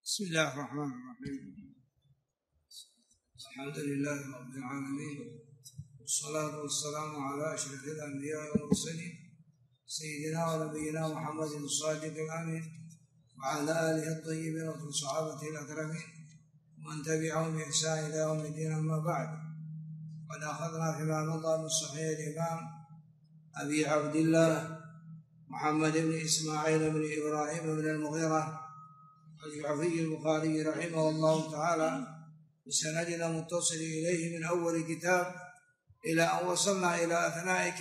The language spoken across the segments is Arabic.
بسم الله الرحمن الرحيم. الحمد لله رب العالمين، والصلاة والسلام على أشرف الأنبياء والمرسلين سيدنا ونبينا محمد الصادق الأمين وعلى آله الطيبين وصحابته الأكرمين ومن تبعهم بإحسان إلى يوم الدين. أما بعد، قد أخذنا فيما مضى من صحيح الإمام أبي عبد الله محمد بن إسماعيل بن إبراهيم بن المغيرة الجعفي البخاري رحمه الله تعالى بسندنا متصل إليه من أول كتاب إلى أن وصلنا إلى أثناء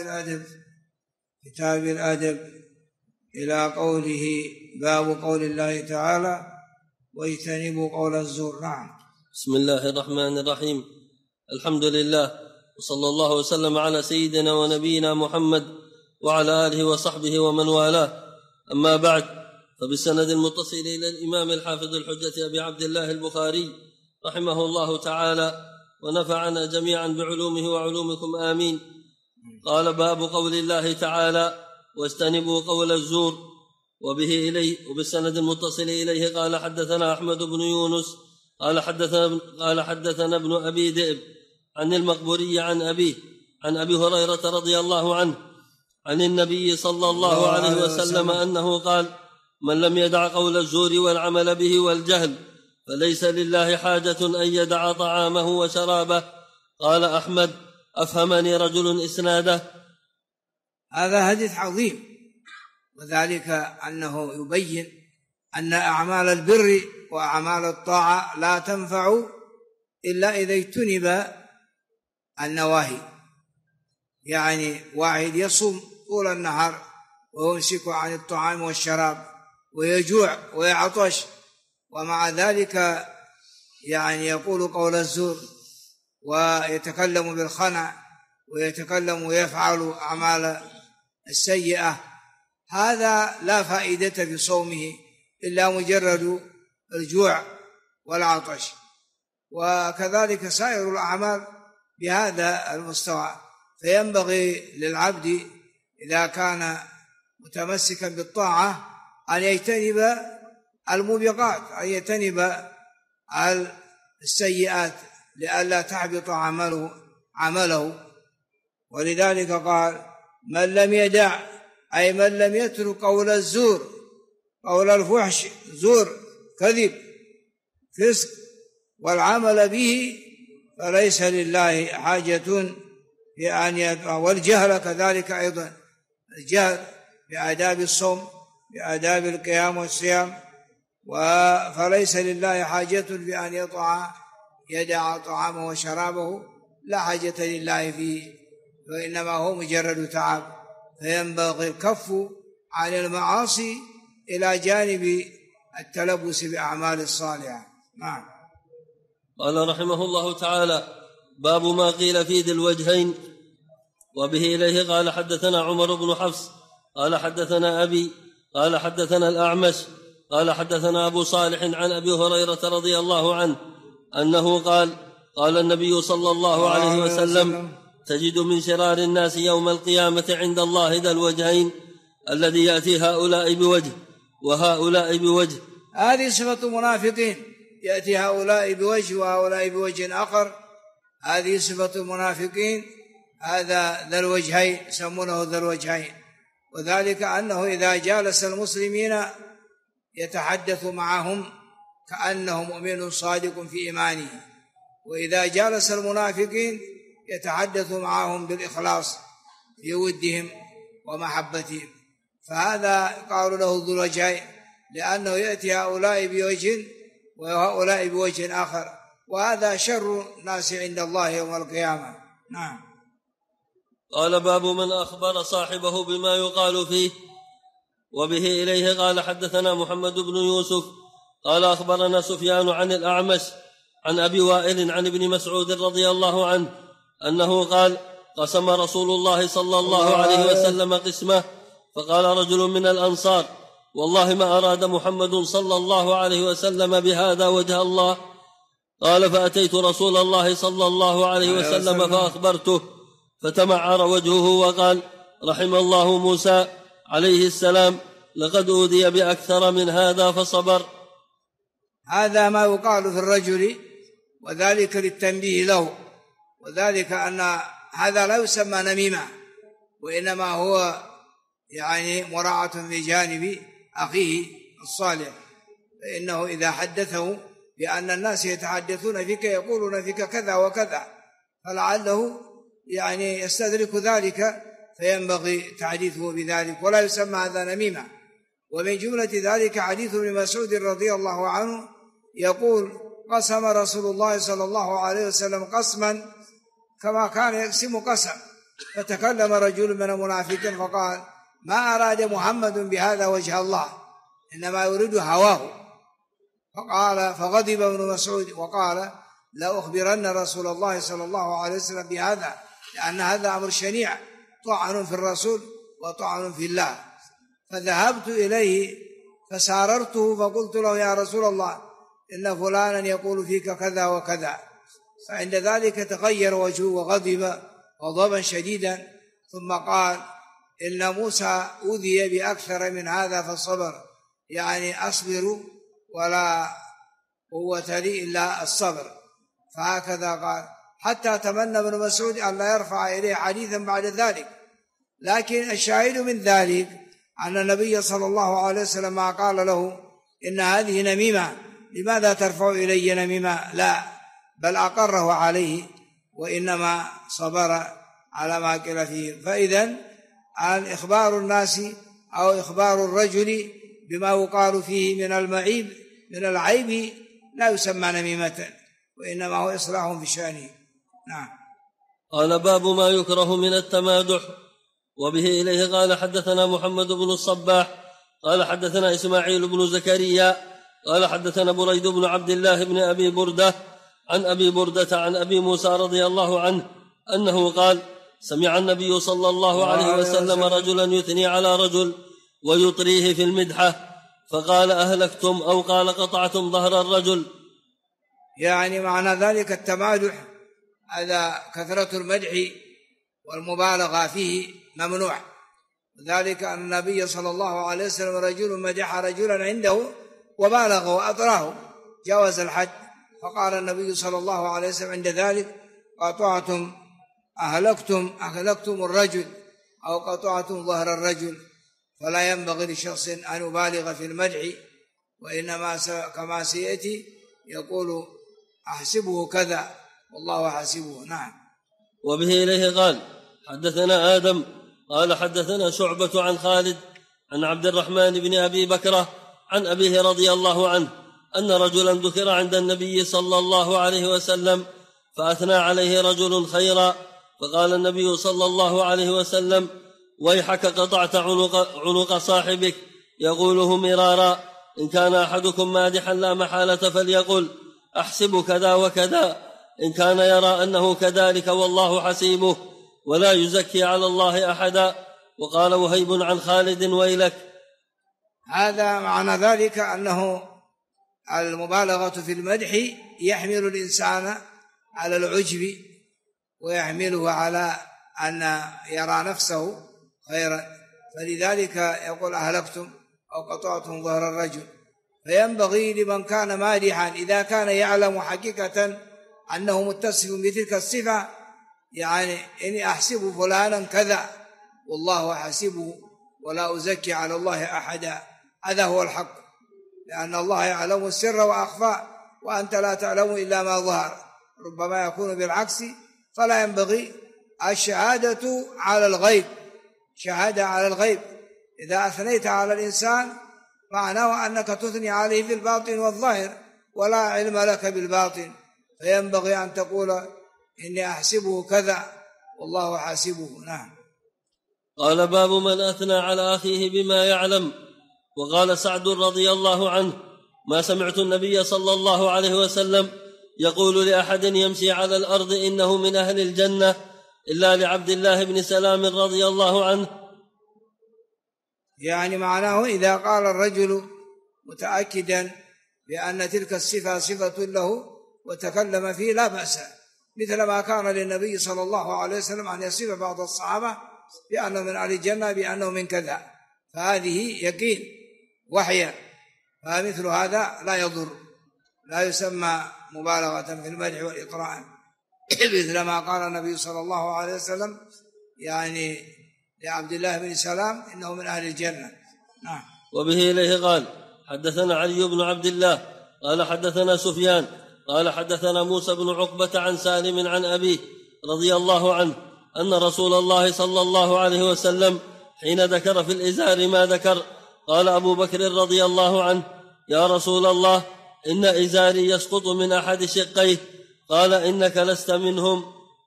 كتاب الأدب إلى قوله: باب قول الله تعالى: واجتنبوا قول الزور. نعم. بسم الله الرحمن الرحيم. الحمد لله، وصلى الله وسلم على سيدنا ونبينا محمد وعلى آله وصحبه ومن والاه. أما بعد، فبالسند المتصل إلى الإمام الحافظ الحجة أبي عبد الله البخاري رحمه الله تعالى ونفعنا جميعا بعلومه وعلومكم آمين. قال: باب قول الله تعالى: واجتنبوا قول الزور. وبه إليه وبالسند المتصل إليه قال: حدثنا أحمد بن يونس قال حدثنا ابن أبي ذئب عن المقبوري عن أبيه عن أبي هريرة رضي الله عنه عن النبي صلى الله عليه وسلم أنه قال: من لم يدع قول الزور والعمل به والجهل فليس لله حاجة أن يدع طعامه وشرابه. قال أحمد: أفهمني رجل إسناده. هذا حديث عظيم، وذلك أنه يبين أن أعمال البر وأعمال الطاعة لا تنفع إلا إذا اجتنب النواهي. يعني واحد يصوم طول النهار ويمسك عن الطعام والشراب ويجوع ويعطش، ومع ذلك يعني يقول قول الزور ويتكلم بالخنع ويتكلم ويفعل أعمال السيئة، هذا لا فائدة في صومه إلا مجرد الجوع والعطش. وكذلك سائر الأعمال بهذا المستوى. فينبغي للعبد إذا كان متمسكا بالطاعة أن يجتنب الموبقات، أن يجتنب السيئات لئلا تحبط عمله. ولذلك قال: من لم يدع، أي من لم يترك قول الزور، قول الفحش، زور، كذب، فسق، والعمل به، فليس لله حاجة في أن يدع. والجهل كذلك أيضا، الجهل بآداب الصوم، بآداب القيام والصيام، فليس لله حاجة في أن يدع طعامه وشرابه، لا حاجة لله فيه، وإنما هو مجرد تعب. فينبغي الكف عن المعاصي إلى جانب التلبس بأعمال الصالحة. نعم. قال رحمه الله تعالى: باب ما قيل في ذي الوجهين. وبه إليه قال: حدثنا عمر بن حفص قال حدثنا أبي قال حدثنا الأعمش قال حدثنا أبو صالح عن أبي هريرة رضي الله عنه أنه قال: قال النبي صلى الله عليه وسلم: تجد من شرار الناس يوم القيامة عند الله ذا الوجهين، الذي يأتي هؤلاء بوجه وهؤلاء بوجه. هذه صفة منافقين، يأتي هؤلاء بوجه وهؤلاء بوجه آخر. هذه صفة المنافقين، هذا ذا الوجهين، يسمونه ذا الوجهين. وذلك أنه إذا جالس المسلمين يتحدث معهم كأنه مؤمن صادق في إيمانه، وإذا جالس المنافقين يتحدث معهم بالإخلاص في ودهم ومحبتهم. فهذا قالوا له ذو الوجهين، لأنه يأتي هؤلاء بوجه وهؤلاء بوجه آخر، وهذا شر الناس عند الله يوم القيامة. نعم. قال: باب من أخبر صاحبه بما يقال فيه. وبه إليه قال: حدثنا محمد بن يوسف قال: أخبرنا سفيان عن الأعمش عن أبي وائل عن ابن مسعود رضي الله عنه أنه قال: قسم رسول الله صلى الله عليه وسلم قسمه، فقال رجل من الأنصار: والله ما أراد محمد صلى الله عليه وسلم بهذا وجه الله. قال: فأتيت رسول الله صلى الله عليه وسلم فأخبرته، فتمعر وجهه وقال: رحم الله موسى عليه السلام، لقد أوذي بأكثر من هذا فصبر. هذا ما يقال في الرجل، وذلك للتنبيه له، وذلك أن هذا لا يسمى نميمة، وإنما هو يعني مراعاة بجانب أخيه الصالح، فإنه إذا حدثه بأن الناس يتحدثون فيك يقولون فيك كذا وكذا، فلعله يعني يستدرك ذلك فينبغي تحديثه بذلك، ولا يسمى هذا نميمة. ومن جملة ذلك حديث ابن مسعود رضي الله عنه يقول: قسم رسول الله صلى الله عليه وسلم قسما كما كان يقسم قسم، فتكلم رجل من المنافقين فقال: ما أراد محمد بهذا وجه الله، إنما يريد هواه. فغضب ابن مسعود وقال: لا أخبرن رسول الله صلى الله عليه وسلم بهذا، لأن هذا أمر شنيع، طعن في الرسول وطعن في الله. فذهبت إليه فساررته فقلت له: يا رسول الله، إن فلانا يقول فيك كذا وكذا. فعند ذلك تغير وجهه وغضب غضبا شديدا، ثم قال: إن موسى أوذي بأكثر من هذا فصبر، يعني أصبر ولا قوة لي إلا الصبر. فهكذا قال، حتى تمنى ابن مسعود أن لا يرفع إليه حديثا بعد ذلك. لكن الشاهد من ذلك أن النبي صلى الله عليه وسلم قال له: إن هذه نميمة، لماذا ترفع إلي نميمة؟ لا، بل أقره عليه، وإنما صبر على ما قيل فيه. فإذن إخبار الناس أو إخبار الرجل بما يقال فيه من العيب لا يسمى نميمة، وإنما هو إصلاح في شأنه. نعم. قال: باب ما يكره من التمادح. وبه إليه قال: حدثنا محمد بن الصباح قال حدثنا إسماعيل بن زكريا قال حدثنا بريد بن عبد الله بن أبي بردة عن أبي بردة عن أبي موسى رضي الله عنه أنه قال: سمع النبي صلى الله عليه وسلم رجلا يثني على رجل ويطريه في المدحة، فقال: أهلكتم، أو قال: قطعتم ظهر الرجل. يعني معنى ذلك التمادح، هذا كثرة المدح والمبالغة فيه ممنوع، ذلك أن النبي صلى الله عليه وسلم رجل مدح رجلا عنده وبالغ وأطراه جاوز الحد، فقال النبي صلى الله عليه وسلم عند ذلك: قطعتم، أهلكتم الرجل، أو قطعتم ظهر الرجل. فلا ينبغي لشخص أن يبالغ في المدح، وإنما كما سيأتي يقول: أحسبه كذا والله حسبه. نعم. وبه إليه قال: حدثنا آدم قال حدثنا شعبة عن خالد عن عبد الرحمن بن أبي بكرة عن أبيه رضي الله عنه أن رجلا ذكر عند النبي صلى الله عليه وسلم فأثنى عليه رجل خيرا، فقال النبي صلى الله عليه وسلم: ويحك، قطعت عنق صاحبك. يقوله مرارا: إن كان أحدكم مادحا لا محالة فليقل: أحسب كذا وكذا، إن كان يرى أنه كذلك والله حسيبه، ولا يزكي على الله أحدا. وقال وهيب عن خالد: ويلك. هذا معنى ذلك أنه المبالغة في المدح يحمل الإنسان على العجب، ويحمله على أن يرى نفسه خيرا، فلذلك يقول: أهلكتم أو قطعتم ظهر الرجل. فينبغي لمن كان مادحا إذا كان يعلم حقيقة أنه متصف بتلك الصفة، يعني إني أحسب فلانا كذا والله حسبه ولا أزكي على الله أحدا، هذا هو الحق، لأن الله يعلم السر وأخفى، وأنت لا تعلم إلا ما ظهر، ربما يكون بالعكس. فلا ينبغي الشهادة على الغيب، شهادة على الغيب. إذا أثنيت على الإنسان معناه أنك تثني عليه في الباطن والظاهر، ولا علم لك بالباطن، فينبغي أن تقول: إني أحسبه كذا والله حاسبه. نعم. قال: باب من أثنى على أخيه بما يعلم. وقال سعد رضي الله عنه: ما سمعت النبي صلى الله عليه وسلم يقول لأحد يمشي على الأرض إنه من أهل الجنة إلا لعبد الله بن سلام رضي الله عنه. يعني معناه إذا قال الرجل متأكدا بأن تلك الصفة صفة له وتكلم فيه لا بأس، مثل ما كان للنبي صلى الله عليه وسلم أن يصف بعض الصحابة بأنه من أهل الجنة بأنه من كذا، فهذه يقين وحيا، فمثل هذا لا يضر. لا يسمى مبالغة في المدح والإطراء، مثل ما قال النبي صلى الله عليه وسلم يعني لعبد الله بن سلام إنه من أهل الجنة. نعم. وبه إليه قال حدثنا علي بن عبد الله قال حدثنا سفيان قال حدثنا موسى بن عقبة عن سالم عن أبيه رضي الله عنه أن رسول الله صلى الله عليه وسلم حين ذكر في الإزار ما ذكر قال أبو بكر رضي الله عنه يا رسول الله إن إزاري يسقط من أحد شقيه، قال إنك لست منهم.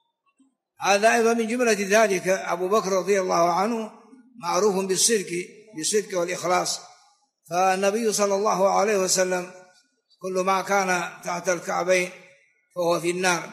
هذا أيضا من جملة ذلك أبو بكر رضي الله عنه معروف بالصدق والإخلاص، فالنبي صلى الله عليه وسلم كل ما كان تحت الكعبين فهو في النار،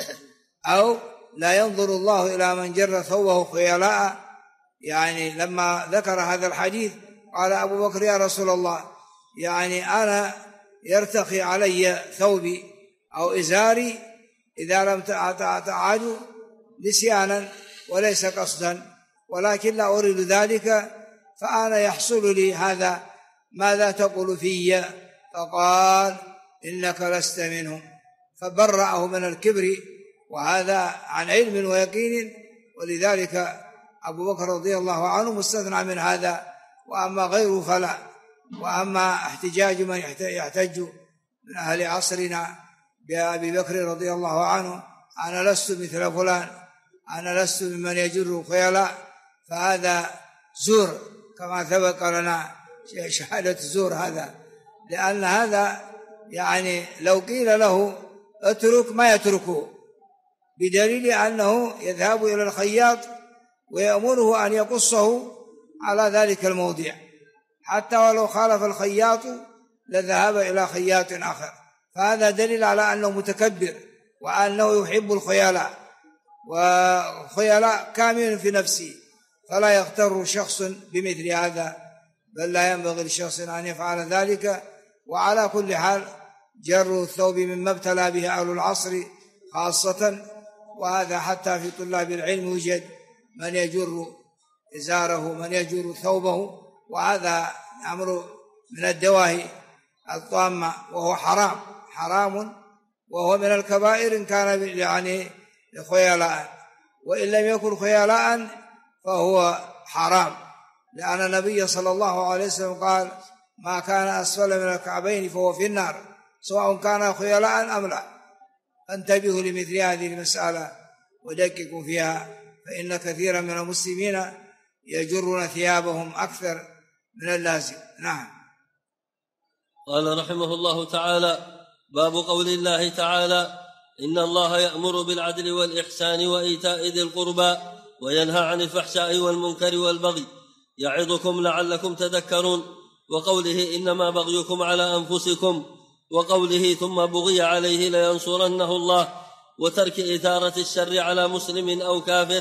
أو لا ينظر الله إلى من جر ثوبه خيلاء. يعني لما ذكر هذا الحديث قال أبو بكر يا رسول الله يعني أنا يرتخي علي ثوبي أو إزاري إذا لم تعاد نسيانا وليس قصدا، ولكن لا أريد ذلك، فأنا يحصل لي هذا، ماذا تقول في؟ فقال إنك لست منهم، فبرأه من الكبر، وهذا عن علم ويقين، ولذلك أبو بكر رضي الله عنه مستثنى من هذا، وأما غيره فلا. وأما احتجاج من يحتج من أهل عصرنا بأبي بكر رضي الله عنه أنا لست مثل فلان، أنا لست ممن يجر خيلاء، فهذا زور كما سبق لنا شهادة زور هذا، لأن هذا يعني لو قيل له اترك ما يتركه، بدليل أنه يذهب إلى الخياط ويأمره أن يقصه على ذلك الموضع، حتى ولو خالف الخياط لذهب إلى خياط آخر، فهذا دليل على أنه متكبر وأنه يحب الخيلاء، والخيلاء كامل في نفسه، فلا يغتر شخص بمثل هذا، بل لا ينبغي لشخص أن يفعل ذلك. وعلى كل حال جر الثوب مما ابتلى به أهل العصر خاصة، وهذا حتى في طلاب العلم يوجد من يجر إزاره، من يجر ثوبه، وهذا أمر من الدواهي الطامة، وهو حرام، وهو من الكبائر إن كان يعني خيلاء، وإن لم يكن خيلاء فهو حرام، لأن النبي صلى الله عليه وسلم قال ما كان أسفل من الكعبين فهو في النار سواء كان خيلاء أم لا. فانتبهوا لمثل هذه المسألة ودققوا فيها، فإن كثيرا من المسلمين يجرون ثيابهم أكثر من اللازم. نعم. قال رحمه الله تعالى باب قول الله تعالى إن الله يأمر بالعدل والإحسان وإيتاء ذي القربى وينهى عن الفحشاء والمنكر والبغي يعظكم لعلكم تذكرون، وقوله إنما بغيكم على أنفسكم، وقوله ثم بغي عليه لينصرنه الله، وترك إثارة الشر على مسلم أو كافر.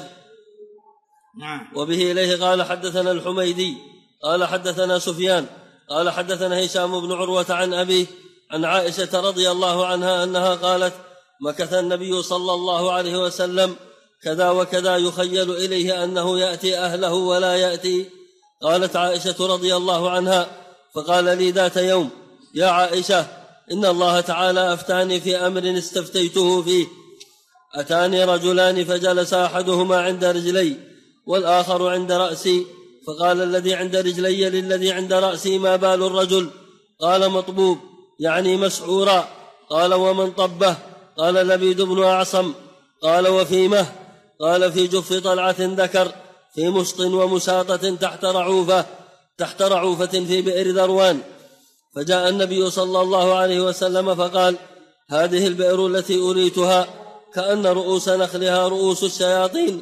وبه إليه قال حدثنا الحميدي قال حدثنا سفيان قال حدثنا هشام بن عروة عن أبيه عن عائشة رضي الله عنها أنها قالت مكث النبي صلى الله عليه وسلم كذا وكذا يخيل إليه أنه يأتي أهله ولا يأتي. قالت عائشة رضي الله عنها فقال لي ذات يوم يا عائشة إن الله تعالى أفتاني في أمر استفتيته فيه، أتاني رجلان فجلس أحدهما عند رجلي والآخر عند رأسي، فقال الذي عند رجلي للذي عند رأسي ما بال الرجل؟ قال مطبوب يعني مسعورا. قال ومن طبه؟ قال لبيد بن أعصم. قال وفيمه؟ قال في جف طلعة ذكر في مشط ومشاطة تحت رعوفة في بئر ذروان. فجاء النبي صلى الله عليه وسلم فقال هذه البئر التي أريتها كأن رؤوس نخلها رؤوس الشياطين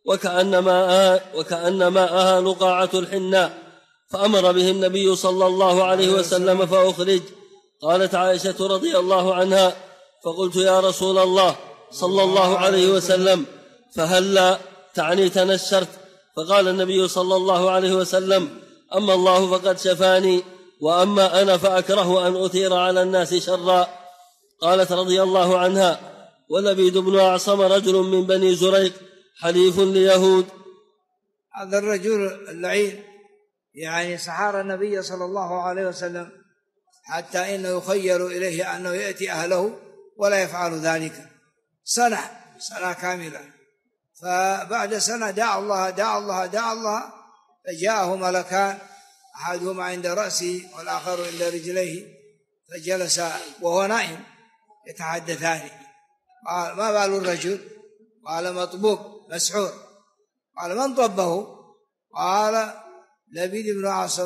وكأن ماءها نقاعة الحناء، فأمر به النبي صلى الله عليه وسلم فأخرج. قالت عائشة رضي الله عنها فقلت يا رسول الله صلى الله عليه وسلم فهلا تعني تنشرت؟ فقال النبي صلى الله عليه وسلم أما الله فقد شفاني، وأما أنا فأكره أن أثير على الناس شرا. قالت رضي الله عنها ولبيد بن أعصم رجل من بني زريق حليف ليهود. هذا الرجل اللعين يعني سحار النبي صلى الله عليه وسلم حتى إنه يخيل إليه أنه يأتي أهله ولا يفعل ذلك سنة كاملة. فبعد سنة دعا الله فجاءه ملكان، أحدهما عند رأسه والآخر عند رجليه، فجلس وهو نائم يتحدثان. قال: ما بال الرجل؟ قال: مطبوب مسحور. قال: من طبه؟ قال: لبيد بن عاصم،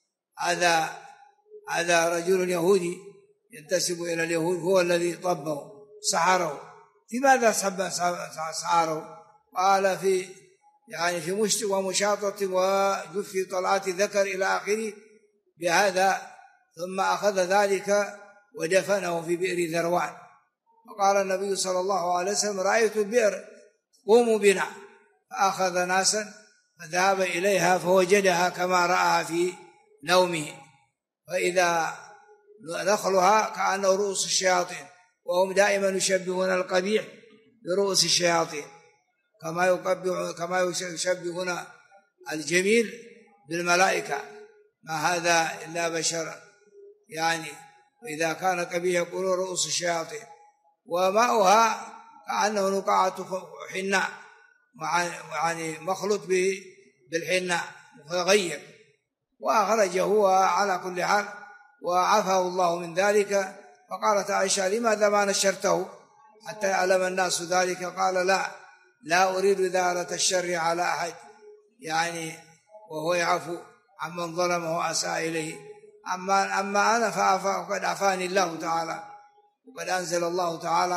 هذا رجل يهودي ينتسب إلى اليهود، هو الذي طبه سحره. في ماذا سحره؟ قال: في مشط ومشاطة وجف طلعات ذكر إلى آخره بهذا، ثم أخذ ذلك ودفنه في بئر ذروان. وقال النبي صلى الله عليه وسلم: رأيت البئر، قوموا بنا. فأخذ ناسا فذهب إليها فوجدها كما رأها في نومه، فإذا نخلها كأنه رؤوس الشياطين، وهم دائما يشبهون القبيح برؤوس الشياطين، كما يشبهون الجميل بالملائكة، ما هذا إلا بشر يعني. وإذا كان قبيح يقولون رؤوس الشياطين. وماؤها كأنه نقعة حناء، يعني مخلوط بالحناء متغير. وأخرجه هو على كل حال وعفاه الله من ذلك. فقالت عائشة: لماذا ما نشرته حتى يعلم الناس ذلك؟ قال: لا أريد إثارة الشر على أحد، يعني وهو يعفو عمن ظلمه وأساء إليه. أما أنا فقد عفاني الله تعالى، وقد أنزل الله تعالى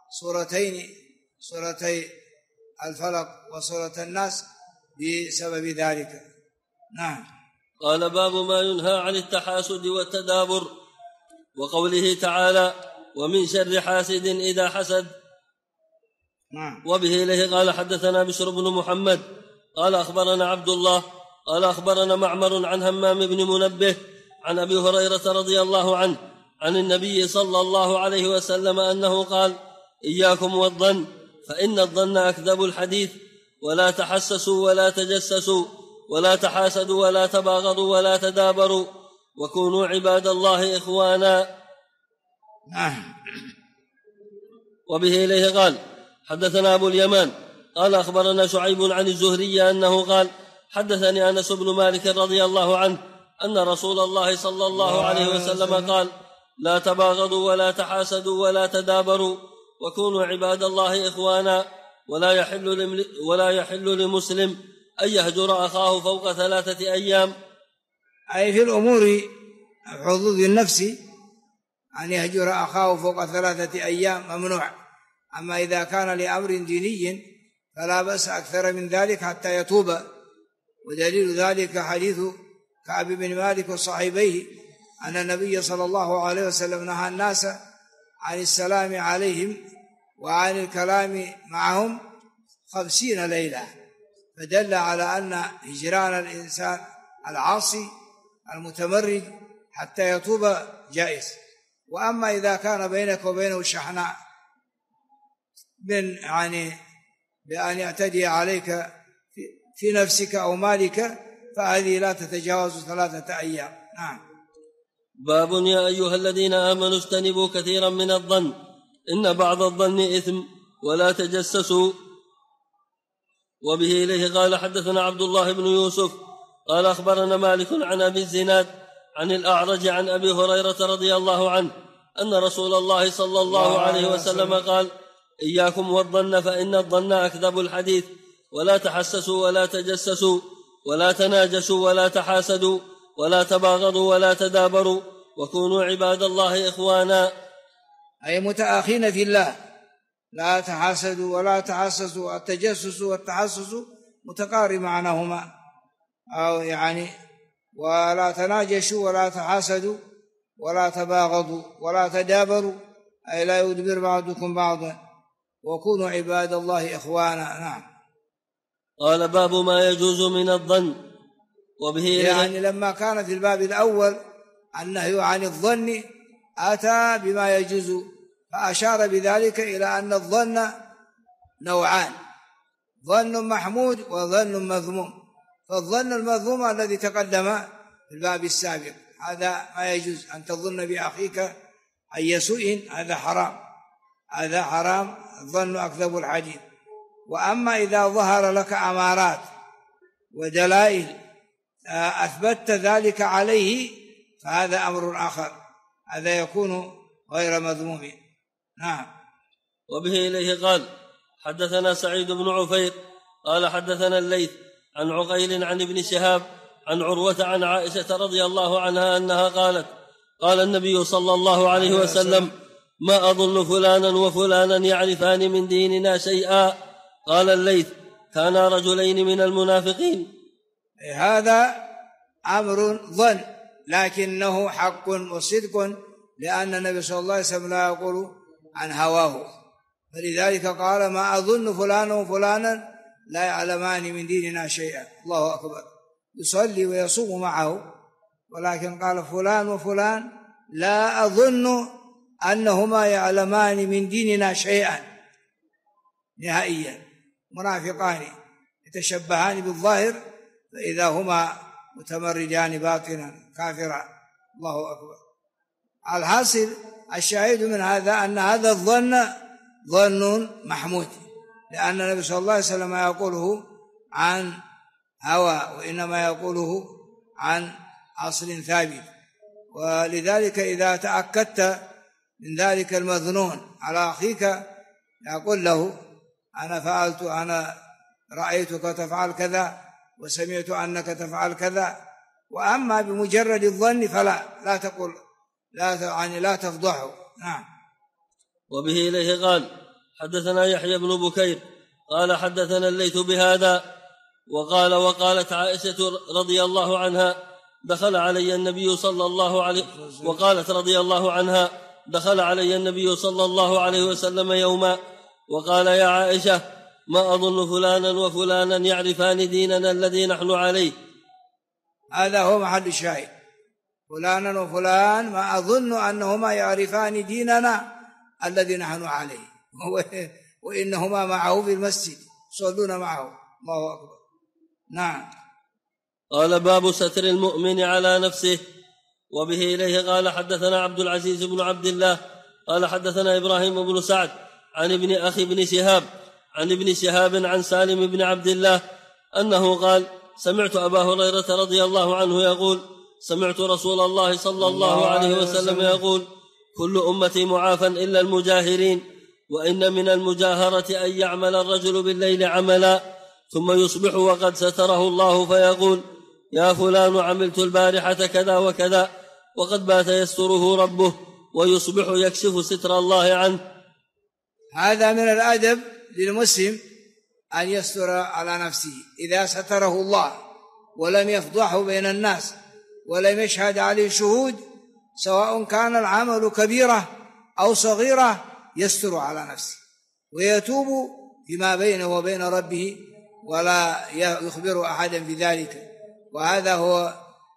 سورتي الفلق وسورة الناس بسبب ذلك. نعم. قال: باب ما ينهى عن التحاسد والتدابر، وقوله تعالى: ومن شر حاسد إذا حسد. وبه إليه قال: حدثنا بشر بن محمد قال: أخبرنا عبد الله قال: أخبرنا معمر عن همام بن منبه عن أبي هريرة رضي الله عنه عن النبي صلى الله عليه وسلم أنه قال: إياكم والظن، فإن الظن أكذب الحديث، ولا تحسسوا ولا تجسسوا ولا تحاسدوا ولا تباغضوا ولا تدابروا، وكونوا عباد الله إخوانا. وبه إليه قال: حدثنا أبو اليمان قال: أخبرنا شعيب عن الزهري أنه قال: حدثني أنس بن مالك رضي الله عنه أن رسول الله صلى الله عليه وسلم قال: لا تباغضوا ولا تحاسدوا ولا تدابروا، وكونوا عباد الله إخوانا، ولا يحل لمسلم أن يهجر أخاه فوق 3 أيام. أي في الأمور حظوظ النفس أن يهجر أخاه فوق 3 أيام ممنوع. أما إذا كان لأمر ديني فلا بأس أكثر من ذلك حتى يتوب. ودليل ذلك حديث كعب بن مالك وصاحبيه أن النبي صلى الله عليه وسلم نهى الناس عن السلام عليهم وعن الكلام معهم 50 ليلة، فدل على أن هجران الإنسان العاصي المتمرد حتى يتوب جائز. وأما إذا كان بينك وبينه شحناء بأن يعتدي عليك في نفسك أو مالك، فهذه لا تتجاوز 3 أيام. نعم. باب: يا أيها الذين آمنوا اجتنبوا كثيرا من الظن إن بعض الظن إثم ولا تجسسوا. وبه إليه قال: حدثنا عبد الله بن يوسف قال: أخبرنا مالك عن أبي الزناد عن الأعرج عن أبي هريرة رضي الله عنه أن رسول الله صلى الله عليه وسلم قال: إياكم والظن، فإن الظن أكذب الحديث، ولا تحسسوا ولا تجسسوا ولا تناجسوا ولا تحاسدوا ولا تباغضوا ولا تدابروا، وكونوا عباد الله إخوانا. أي متآخين في الله، لا تحاسدوا ولا تحسسوا. التجسس والتحسس متقارب معناهما، أو يعني ولا تناجشوا ولا تحاسدوا ولا تباغضوا ولا تدابروا، أي لا يدبر بعضكم بعضا، وكونوا عباد الله إخوانا. نعم. قال: باب ما يجوز من الظن. وبه يعني لما كان في الباب الأول النهي عن الظن أتى بما يجوز، فأشار بذلك إلى أن الظن نوعان: ظن محمود وظن مذموم. فالظن المذموم الذي تقدم في الباب السابق، هذا ما يجوز أن تظن بأخيك أي سوء، هذا حرام، هذا حرام، الظن أكذب الحديث. وأما إذا ظهر لك أمارات ودلائل أثبتت ذلك عليه فهذا أمر آخر، هذا يكون غير مذموم. نعم. وبه إليه قال حدثنا سعيد بن عفير قال حدثنا الليث عن عقيل عن ابن شهاب عن عروة عن عائشة رضي الله عنها أنها قالت قال النبي صلى الله عليه وسلم ما أظن فلانا وفلانا يعرفان من ديننا شيئا. قال الليث كانا رجلين من المنافقين. هذا أمر ظن لكنه حق وصدق، لأن النبي صلى الله عليه وسلم لا يقول عن هواه، فلذلك قال ما أظن فلانا وفلانا لا يعلمان من ديننا شيئا. الله أكبر، يصلي ويصوم معه، ولكن قال فلان وفلان لا أظن أنهما يعلمان من ديننا شيئا نهائيا. منافقان يتشبهان بالظاهر فإذا هما متمردان باطنا كافرا. الله أكبر. الحاصل الشاهد من هذا أن هذا الظن ظن محمود، لأن النبي صلى الله عليه وسلم يقوله عن هوى وإنما يقوله عن أصل ثابت. ولذلك إذا تأكدت من ذلك المظنون على أخيك يقول له أنا فعلت، أنا رأيتك تفعل كذا وسمعت أنك تفعل كذا. وأما بمجرد الظن فلا تقول، لا تفضحه. نعم. وبه إليه قال حدثنا يحيى بن بكير قال حدثنا الليث بهذا وقال وقالت عائشة رضي الله عنها دخل علي النبي صلى الله عليه وقالت رضي الله عنها دخل علي النبي صلى الله عليه وسلم يوما وقال يا عائشة ما أظن فلانا وفلانا يعرفان ديننا الذي نحن عليه. هذا هو محل الشاهد، فلانا وفلان ما أظن أنهما يعرفان ديننا الذي نحن عليه، وإنهما معه في المسجد يصلون معه. الله أكبر. نعم. قال باب ستر المؤمن على نفسه. وبه إليه قال حدثنا عبد العزيز بن عبد الله قال حدثنا إبراهيم بن سعد عن ابن أخي بن شهاب عن ابن شهاب عن سالم بن عبد الله أنه قال سمعت أبا هريرة رضي الله عنه يقول سمعت رسول الله صلى الله عليه وسلم يقول كل أمتي معافى إلا المجاهرين، وإن من المجاهرة أن يعمل الرجل بالليل عملا ثم يصبح وقد ستره الله فيقول يا فلان عملت البارحة كذا وكذا، وقد بات يستره ربه ويصبح يكشف ستر الله عنه. هذا من الأدب للمسلم أن يستر على نفسه إذا ستره الله ولم يفضحه بين الناس ولم يشهد عليه شهود، سواء كان العمل كبيرة أو صغيرة، يستر على نفسه ويتوب فيما بينه وبين ربه ولا يخبر أحدا بذلك. وهذا هو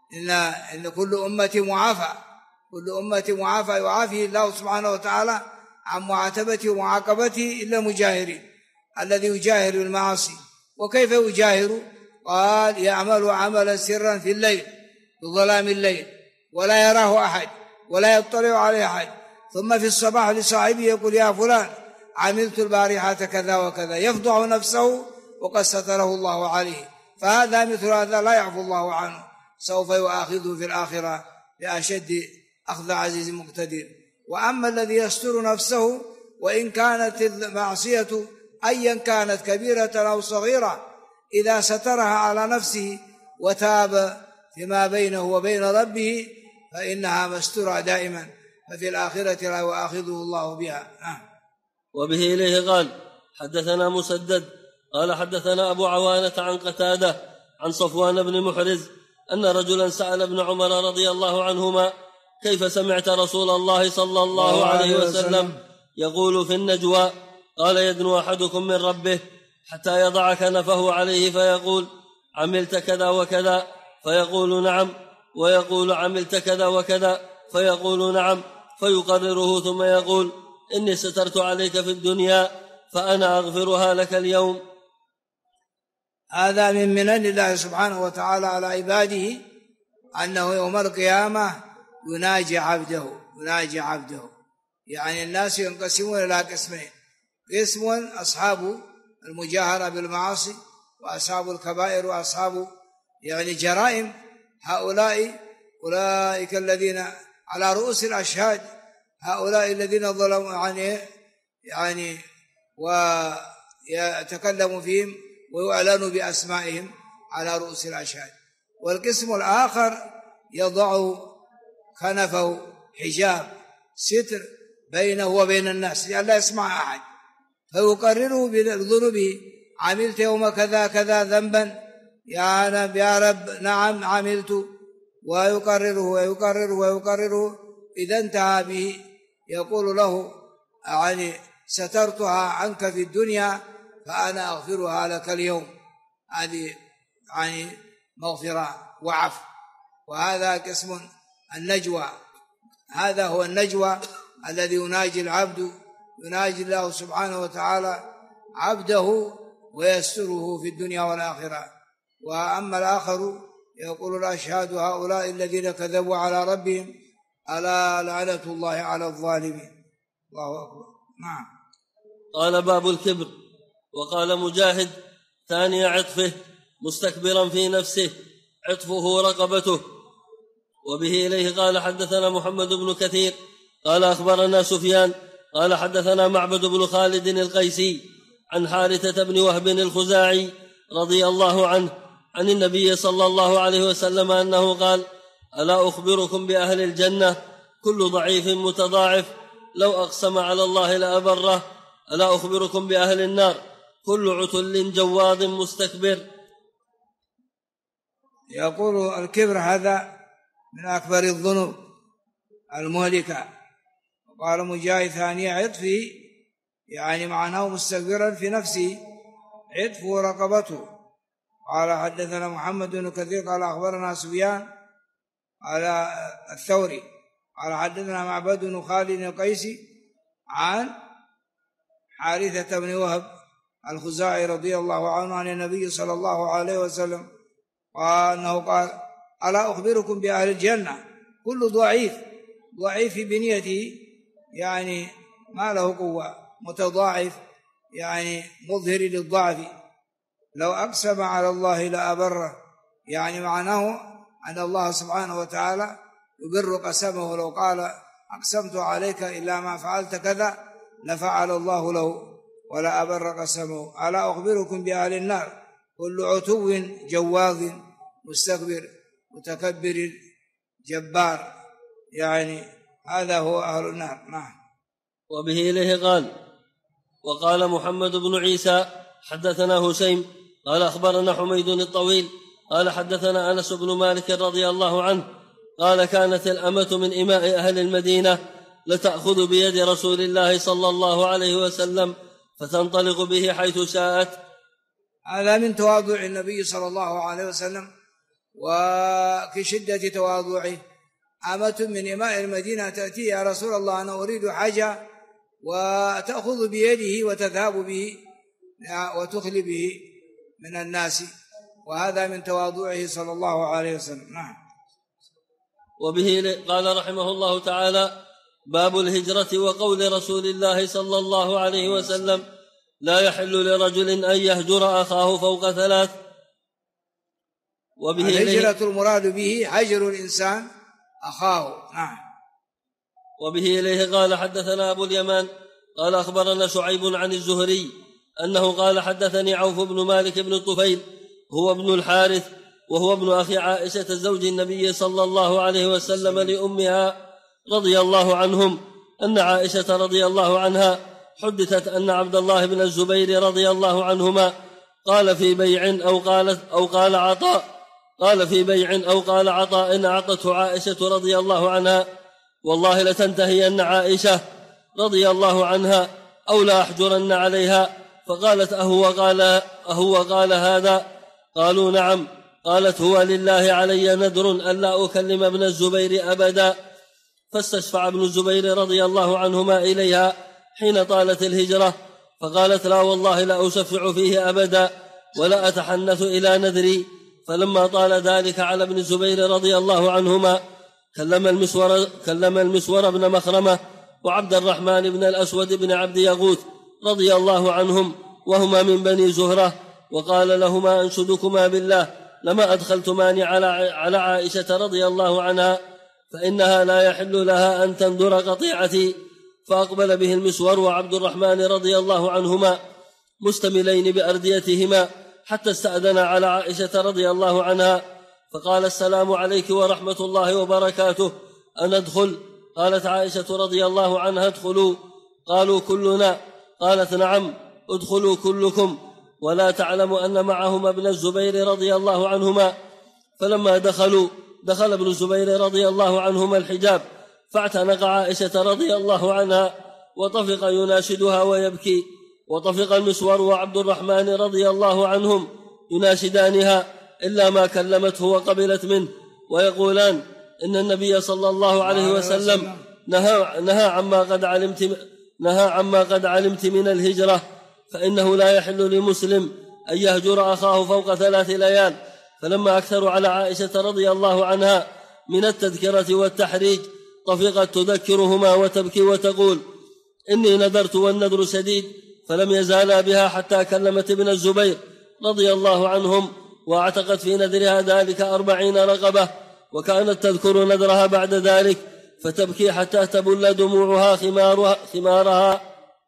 إن كل أمة معافى، كل أمة معافى يعافيه الله سبحانه وتعالى عن معاتبته ومعاقبته إلا المجاهرين، الذي يجاهر بالمعاصي. وكيف يجاهر؟ قال يعمل عملا سرا في الليل بظلام الليل ولا يراه أحد ولا يطلع عليه أحد، ثم في الصباح لصاحبه يقول يا فلان عملت البارحة كذا وكذا، يفضح نفسه وقد ستره الله عليه. فهذا مثل هذا لا يعفو الله عنه، سوف يؤاخذه في الآخرة بأشد أخذ عزيز مقتدر. وأما الذي يستر نفسه وإن كانت المعصية أيا كانت كبيرة أو صغيرة، إذا سترها على نفسه وتاب فيما بينه وبين ربه فإنها مستورة دائما، ففي الآخرة لا يؤاخذه الله بها. وبه إليه قال حدثنا مسدد قال حدثنا أبو عوانة عن قتادة عن صفوان بن محرز أن رجلا سأل ابن عمر رضي الله عنهما كيف سمعت رسول الله صلى الله عليه وسلم يقول في النجوى؟ قال يدنو أحدكم من ربه حتى يضع كنفه عليه فيقول عملت كذا وكذا فيقول نعم، ويقول عملت كذا وكذا فيقول نعم، فيقرره ثم يقول إني سترت عليك في الدنيا فأنا أغفرها لك اليوم. هذا من منن الله سبحانه وتعالى على عباده، أنه يوم القيامة يناجي عبده. يعني الناس ينقسمون إلى قسمين: قسم أصحاب المجاهرة بالمعاصي، وأصحاب الكبائر، وأصحاب يعني جرائم. أولئك الذين على رؤوس الأشهاد، هؤلاء الذين ظلموا يعني ويتكلم فيهم ويعلن بأسمائهم على رؤوس الأشهاد. والقسم الآخر يضع كنفه حجاب ستر بينه وبين الناس لئلا يسمع أحد، فيقرره بذنوبه: عملت يوم كذا كذا ذنبا يا رب نعم عملت، ويقرره. إذا انتهى به يقول له: يعني سترتها عنك في الدنيا فأنا أغفرها لك اليوم. هذه يعني مغفرة وعفو. وهذا قسم النجوى. هذا هو النجوى الذي يناجي العبد، يناجي الله سبحانه وتعالى عبده ويستره في الدنيا والآخرة. وأما الآخر يقول الأشهاد هؤلاء الذين كذبوا على ربهم ألا لعنة الله على الظالمين. الله أكبر. نعم. قال: باب الكبر. وقال مجاهد: ثاني عطفه مستكبرا في نفسه، عطفه رقبته. وبه إليه قال: حدثنا محمد بن كثير قال أخبرنا سفيان قال حدثنا معبد بن خالد القيسي عن حارثة بن وهب الخزاعي رضي الله عنه عن النبي صلى الله عليه وسلم أنه قال: ألا أخبركم بأهل الجنة؟ كل ضعيف متضاعف لو أقسم على الله لأبره. ألا أخبركم بأهل النار؟ كل عتل جواظ مستكبر. يقول الكبر هذا من أكبر الذنوب المهلكة. وقال مجاهد: ثاني عطفه، يعني معناه مستكبرا في نفسه، عطفه رقبته. قال: حدثنا محمد بن كثير قال أخبرنا سفيان على الثوري قال حدثنا معبد بن خالد القيسي عن حارثة بن وهب الخزاعي رضي الله عنه عن النبي صلى الله عليه وسلم وأنه قال: ألا أخبركم بأهل الجنة؟ كل ضعيف في بنيته، يعني ما له قوة، متضاعف، يعني مظهر للضعف، لو أقسم على الله لأبره. يعني معناه أن الله سبحانه وتعالى يبر قسمه، لو قال: أقسمت عليك إلا ما فعلت كذا لفعل الله له ولا أبر قسمه. ألا أخبركم بأهل النار؟ كل عتو جواظ مستكبر متكبر جبار. يعني هذا هو أهل النار. نعم. وبه إليه قال: وقال محمد بن عيسى حدثنا هشيم قال أخبرنا حميد الطويل قال حدثنا أنس بن مالك رضي الله عنه قال: كانت الأمة من إماء أهل المدينة لتأخذ بيد رسول الله صلى الله عليه وسلم فتنطلق به حيث شاءت. هذا من تواضع النبي صلى الله عليه وسلم وكشدة تواضعه. أمة من إماء المدينة تأتي: يا رسول الله أنا أريد حاجة، وتأخذ بيده وتذهب به وتخلي به من الناس. وهذا من تواضعه صلى الله عليه وسلم. نعم. وبه قال رحمه الله تعالى: باب الهجرة. وقول رسول الله صلى الله عليه وسلم: لا يحل لرجل أن يهجر أخاه فوق 3. وبه الهجرة المراد به هجر الإنسان أخاه. نعم. وبه إليه قال: حدثنا أبو اليمان قال أخبرنا شعيب عن الزهري أنه قال: حدثني عوف بن مالك بن الطفيل هو ابن الحارث وهو ابن أخي عائشة زوج النبي صلى الله عليه وسلم لأمها رضي الله عنهم أن عائشة رضي الله عنها حدثت أن عبد الله بن الزبير رضي الله عنهما قال في بيع أو قال عطاء إن أعطته عائشة رضي الله عنها: والله لتنتهين عائشة رضي الله عنها أو لا أحجرن عليها. فقالت: أهو قال هذا؟ قالوا: نعم. قالت: هو لله علي نذر ألا أكلم ابن الزبير أبدا. فاستشفع ابن الزبير رضي الله عنهما إليها حين طالت الهجرة، فقالت: لا والله لا أشفع فيه أبدا ولا أتحنث إلى نذري. فلما طال ذلك على ابن الزبير رضي الله عنهما كلم المسور بن مخرمة وعبد الرحمن بن الأسود بن عبد يغوث رضي الله عنهم وهما من بني زهرة، وقال لهما: أنشدكما بالله لما أدخلتماني على عائشة رضي الله عنها، فإنها لا يحل لها أن تندر قطيعتي. فأقبل به المسور وعبد الرحمن رضي الله عنهما مستملين بأرديتهما حتى استأذن على عائشة رضي الله عنها، فقال: السلام عليك ورحمة الله وبركاته، أن أدخل؟ قالت عائشة رضي الله عنها: ادخلوا. قالوا: كلنا؟ قالت: نعم، ادخلوا كلكم. ولا تعلم أن معهما ابن الزبير رضي الله عنهما. فلما دخل ابن الزبير رضي الله عنهما الحجاب، فاعتنق عائشة رضي الله عنها وطفق يناشدها ويبكي، وطفق المسور وعبد الرحمن رضي الله عنهم يناشدانها إلا ما كلمته وقبلت منه، ويقولان: إن النبي صلى الله عليه وسلم نهى عما قد علمت من الهجرة، فإنه لا يحل لمسلم أن يهجر أخاه فوق 3 ليال. فلما أكثروا على عائشة رضي الله عنها من التذكرة والتحريج، طفقت تذكرهما وتبكي وتقول: إني نذرت والنذر شديد. فلم يزالا بها حتى كلمت ابن الزبير رضي الله عنهم، واعتقت في نذرها ذلك 40 رقبة، وكانت تذكر نذرها بعد ذلك فتبكي حتى تبل دموعها خمارها.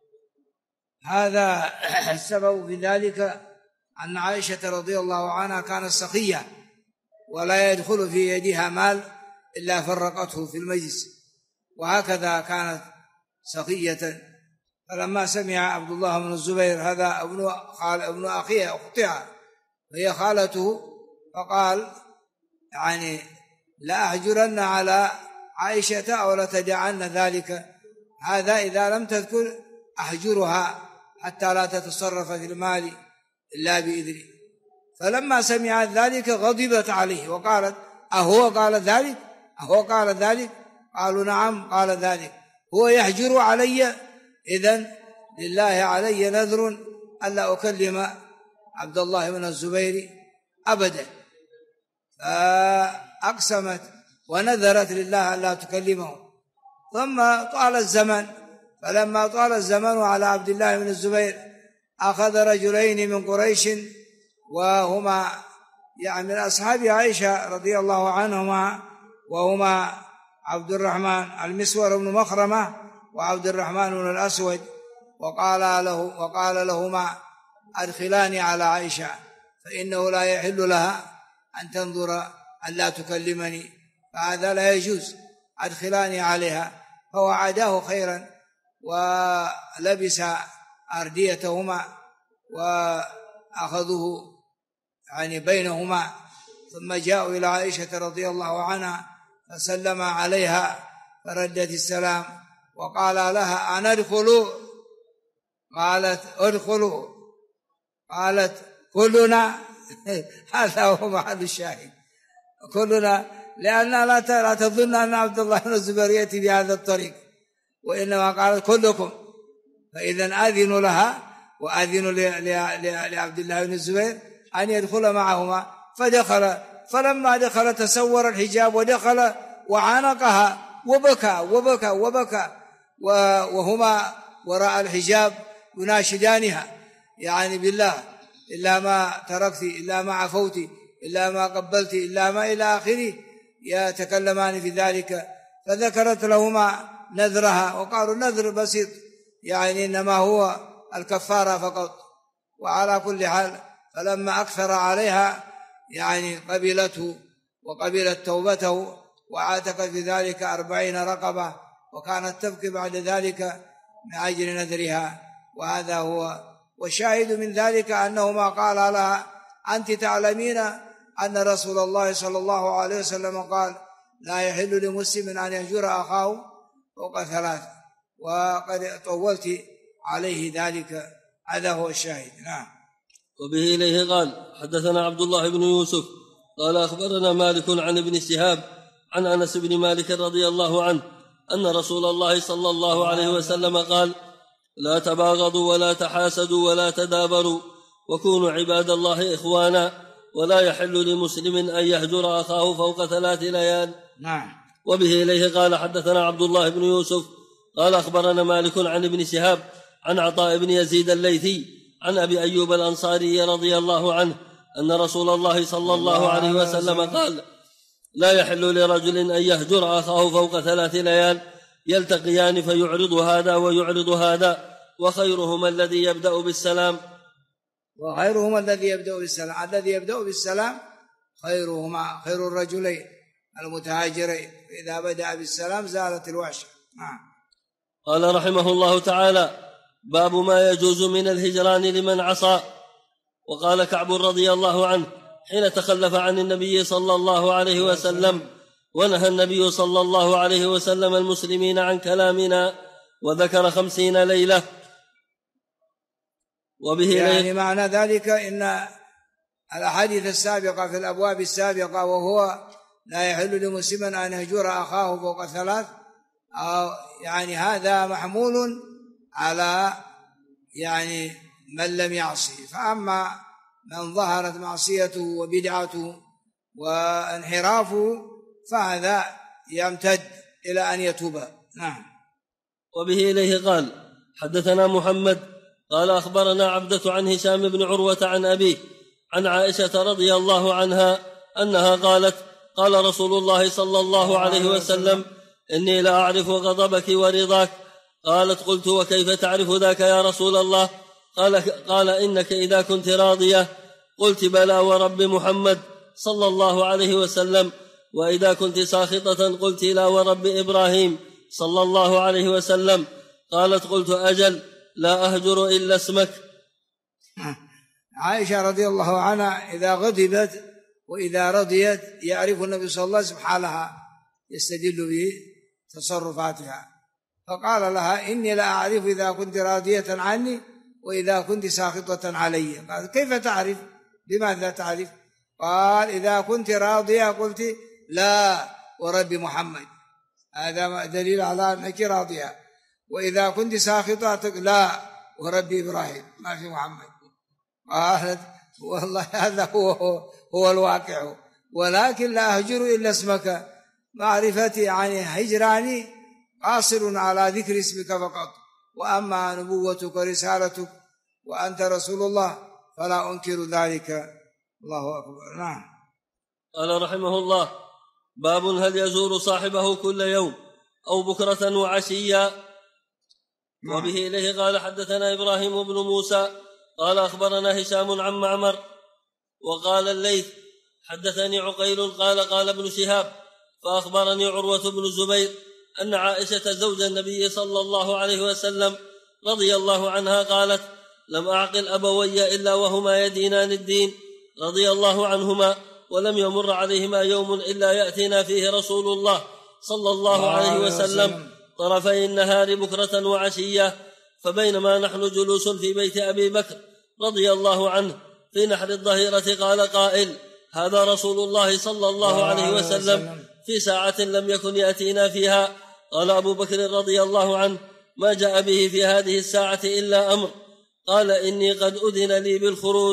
هذا السبب في ذلك أن عائشة رضي الله عنها كانت سخية، ولا يدخل في يدها مال إلا فرقته في المجلس، وهكذا كانت سخية. فلما سمع عبد الله بن الزبير، هذا ابن أخيها أختها وهي خالته، فقال: يعني لا أحجرن على عائشة أو لتدعن ذلك، هذا إذا لم تذكر أحجرها حتى لا تتصرف في المال إلا بإذنه. فلما سمعت ذلك غضبت عليه وقالت: أهو قال ذلك؟ قالوا: نعم قال ذلك، هو يحجر علي، إذن لله علي نذر ألا أكلم عبد الله بن الزبير أبدا. فأقسمت ونذرت لله ألا تكلمه. ثم طال الزمن، فلما طال الزمن على عبد الله بن الزبير، أخذ رجلين من قريش وهما يعني من أصحاب عائشة رضي الله عنهما، وهما عبد الرحمن المسور بن مخرمة وعبد الرحمن بن الأسود، وقال لهما: أدخلاني على عائشة، فإنه لا يحل لها أن تنظر أن لا تكلمني، فهذا لا يجوز، أدخلاني عليها. فوعداه خيرا ولبس أرديتهما وأخذوه يعني بينهما، ثم جاءوا إلى عائشة رضي الله عنها فسلم عليها فردت السلام، وقال لها: أنا أدخل؟ قالت: أدخلوا. قالت: كلنا؟ هذا هو محل الشاهد، كلنا، لأن لا تظن أن عبد الله بن الزبير يأتي بهذا الطريق، وإنما قالت: كلكم. فإذا آذنوا لها وآذنوا لعبد الله بن الزبير أن يدخل معهما. فدخل، فلما دخل تسور الحجاب ودخل وعانقها وبكى وهما وراء الحجاب يناشدانها، يعني بالله إلا ما تركت، إلا ما عفوت، إلا ما قبلت، إلا ما إلى آخره، يتكلمان في ذلك. فذكرت لهما نذرها، وقالوا: نذر بسيط، يعني إنما هو الكفارة فقط. وعلى كل حال فلما أكثر عليها يعني قبلته وقبلت توبته، وعاتقت في ذلك 40 رقبة، وكانت تبكي بعد ذلك من أجل نذرها. وهذا هو. والشاهد من ذلك أنه ما قال لها: أنت تعلمين أن رسول الله صلى الله عليه وسلم قال: لا يحل لمسلم أن يهجر أخاه فوق 3، وقد طولت عليه ذلك. هذا هو الشاهد. نعم. وبه إليه قال: حدثنا عبد الله بن يوسف قال: أخبرنا مالك عن ابن شهاب عن أنس بن مالك رضي الله عنه أن رسول الله صلى الله عليه وسلم قال: لا تباغضوا ولا تحاسدوا ولا تدابروا، وكونوا عباد الله إخوانا، ولا يحل لمسلم أن يهجر أخاه فوق 3 ليال. نعم. وبه إليه قال حدثنا عبد الله بن يوسف قال أخبرنا مالك عن ابن شهاب عن عطاء بن يزيد الليثي عن أبي أيوب الأنصاري رضي الله عنه أن رسول الله صلى الله عليه وسلم قال لا يحل لرجل أن يهجر أخاه فوق 3 ليال يلتقيان فيعرض هذا ويعرض هذا وخيرهما الذي يبدأ بالسلام. وخيرهما الذي يبدأ بالسلام. الذي يبدأ بالسلام خيرهما خير الرجلين المتهاجرين، إذا بدأ بالسلام زالت الوحشة. قال رحمه الله تعالى باب ما يجوز من الهجران لمن عصى. وقال كعب رضي الله عنه حين تخلف عن النبي صلى الله عليه وسلم ونهى النبي صلى الله عليه وسلم المسلمين عن كلامنا وذكر 50 ليلة. وبه يعني معنى ذلك إن الأحاديث السابقة في الأبواب السابقة وهو لا يحل لمسلم أن يهجر أخاه فوق 3 يعني هذا محمول على يعني من لم يعصي. فأما من ظهرت معصيته وبدعته وانحرافه فهذا يمتد إلى أن يتوب. نعم. وبه إليه قال حدثنا محمد قال أخبرنا عبدة عن هشام بن عروة عن أبيه عن عائشة رضي الله عنها أنها قالت قال رسول الله صلى الله عليه وسلم إني لأعرف غضبك ورضاك. قالت قلت وكيف تعرف ذاك يا رسول الله؟ قال إنك إذا كنت راضية قلت بلى ورب محمد صلى الله عليه وسلم، وإذا كنت ساخطة قلت لا ورب إبراهيم صلى الله عليه وسلم. قالت قلت أجل لا أهجر إلا اسمك. عائشة رضي الله عنها إذا غضبت وإذا رضيت يعرف النبي صلى الله عليه وسلم حالها يستدل بتصرفاتها، فقال لها إني لا أعرف إذا كنت راضية عني وإذا كنت ساخطة علي. قال كيف تعرف؟ لماذا تعرف؟ قال إذا كنت راضية قلت لا ورب محمد، هذا دليل على أنك راضية. وإذا كنت ساخطة لا ورب إبراهيم، ما في محمد. قالت والله هذا هو الواقع، ولكن لا أهجر إلا اسمك. معرفتي يعني هجراني قاصر على ذكر اسمك فقط، وأما نبوتك ورسالتك وأنت رسول الله فلا أنكر ذلك. الله أكبر. نعم. قال رحمه الله باب هل يزور صاحبه كل يوم أو بكرة وعشيا. وبه إليه قال حدثنا إبراهيم بن موسى قال أخبرنا هشام عن معمر وقال الليث حدثني عقيل قال ابن شهاب فأخبرني عروة بن الزبير أن عائشة زوج النبي صلى الله عليه وسلم رضي الله عنها قالت لم أعقل أبوي إلا وهما يدينان الدين رضي الله عنهما، ولم يمر عليهما يوم إلا يأتينا فيه رسول الله صلى الله عليه وسلم طرفي النهار بكرة وعشية. فبينما نحن جلوس في بيت أبي بكر رضي الله عنه في نحر الظهيرة قال قائل هذا رسول الله صلى الله عليه وسلم في ساعة لم يكن يأتينا فيها. قال أبو بكر رضي الله عنه ما جاء به في هذه الساعة إلا أمر، قال إني قد أذن لي بالخروج.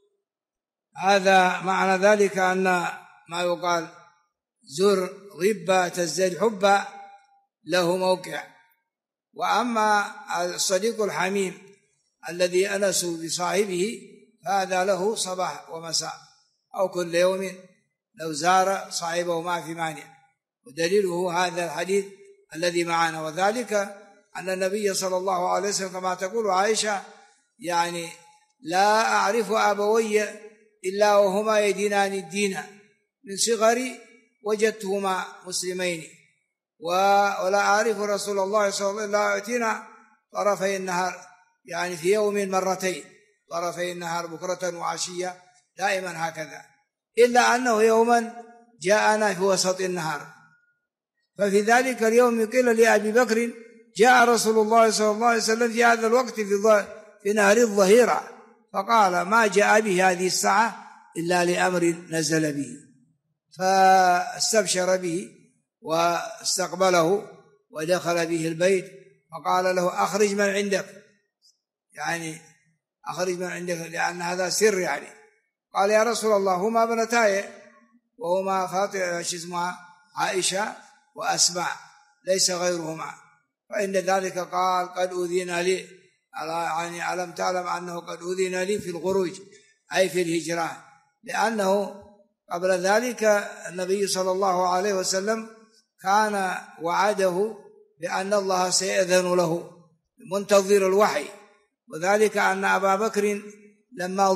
هذا معنى ذلك أن ما يقال زر غبة تزداد حبا له موقع. وأما الصديق الحميم الذي أنس بصاحبه فهذا له صباح ومساء أو كل يوم لو زار صاحبه ما في مانع. ودليله هذا الحديث الذي معنا، وذلك أن النبي صلى الله عليه وسلم كما تقول عائشة يعني لا أعرف أبوي إلا وهما يدينان الدين، من صغري وجدتهما مسلمين، ولا أعرف رسول الله صلى الله عليه وسلم يأتينا طرفي النهار يعني في يوم مرتين، طرفي النهار بكرة وعشية دائما هكذا، إلا أنه يوما جاءنا في وسط النهار. ففي ذلك اليوم قيل لأبي بكر جاء رسول الله صلى الله عليه وسلم في هذا الوقت في نهر الظهيرة، فقال ما جاء به هذه الساعة إلا لأمر نزل به، فاستبشر به واستقبله ودخل به البيت وقال له أخرج من عندك، يعني أخرج من عندك، لأن هذا سر يعني. قال يا رسول الله هما ابنتاي وهما فاطمة عائشة وأسماء ليس غيرهما، فإن ذلك قال قد أذن لي، يعني ألم تعلم أنه قد أذن لي في الخروج أي في الهجرة، لأنه قبل ذلك النبي صلى الله عليه وسلم كان وعده بأن الله سيأذن له منتظر الوحي، وذلك أن أبا بكر لما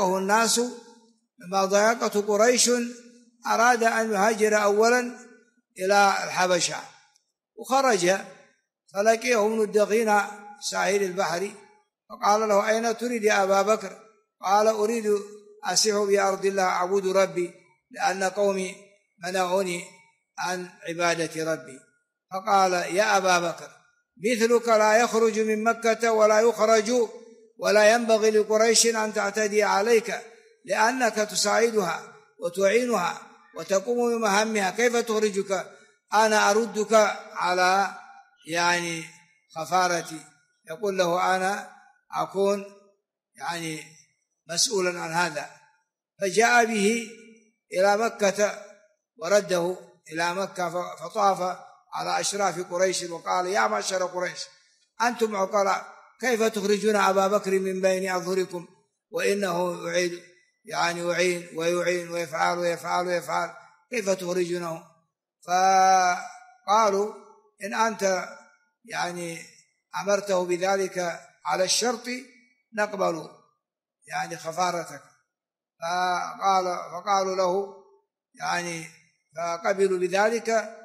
ضايقته قريش أراد أن يهاجر أولا إلى الحبشة، وخرج فلقيه ابن الدغينة ساحل البحر فقال له أين تريد يا أبا بكر؟ قال أريد أسيح بأرض الله أعبد ربي لأن قومي منعوني عن عبادة ربي. فقال يا أبا بكر مثلك لا يخرج من مكة ولا يخرج، ولا ينبغي لقريش أن تعتدي عليك لأنك تساعدها وتعينها وتقوم بمهامها، كيف تخرجك؟ أنا أردك على يعني خفارتي. يقول له أنا أكون يعني مسؤولا عن هذا. فجاء به إلى مكة ورده إلى مكة فطاف على أشراف قريش وقال يا معشر قريش أنتم عقلاء، كيف تخرجون أبا بكر من بين أظهركم وإنه يعيد يعني يعين ويعين ويفعل كيف تخرجونه؟ فقالوا إن أنت يعني أمرته بذلك على الشرط نقبل يعني خفارتك. فقالوا له يعني فقبلوا بذلك،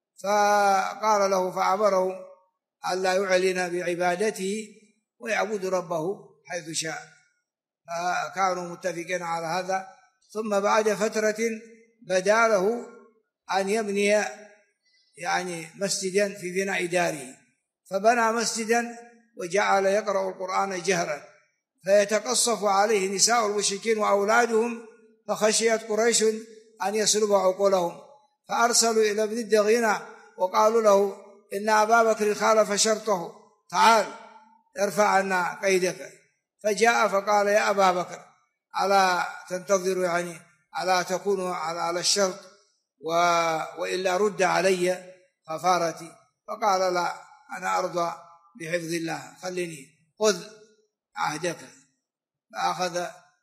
فقال له فأمره ألا يعلن بعبادته ويعبد ربه حيث شاء، فكانوا متفقين على هذا. ثم بعد فترة بدا له أن يبني يعني مسجدا في بناء داره، فبنى مسجدا وجعل يقرأ القرآن جهرا فيتقصف عليه نساء المشركين وأولادهم، فخشيت قريش أن يسلب عقولهم، فأرسلوا إلى ابن الدغينة وقالوا له إن أبا بكر خالف شرطه، تعال ارفع عنا قيدك. فجاء فقال يا أبا بكر ألا تنتظر يعني ألا تكون على الشرط وإلا رد علي خفارتي؟ فقال لا أنا أرضى بحفظ الله، خليني خذ عهدك. فأخذ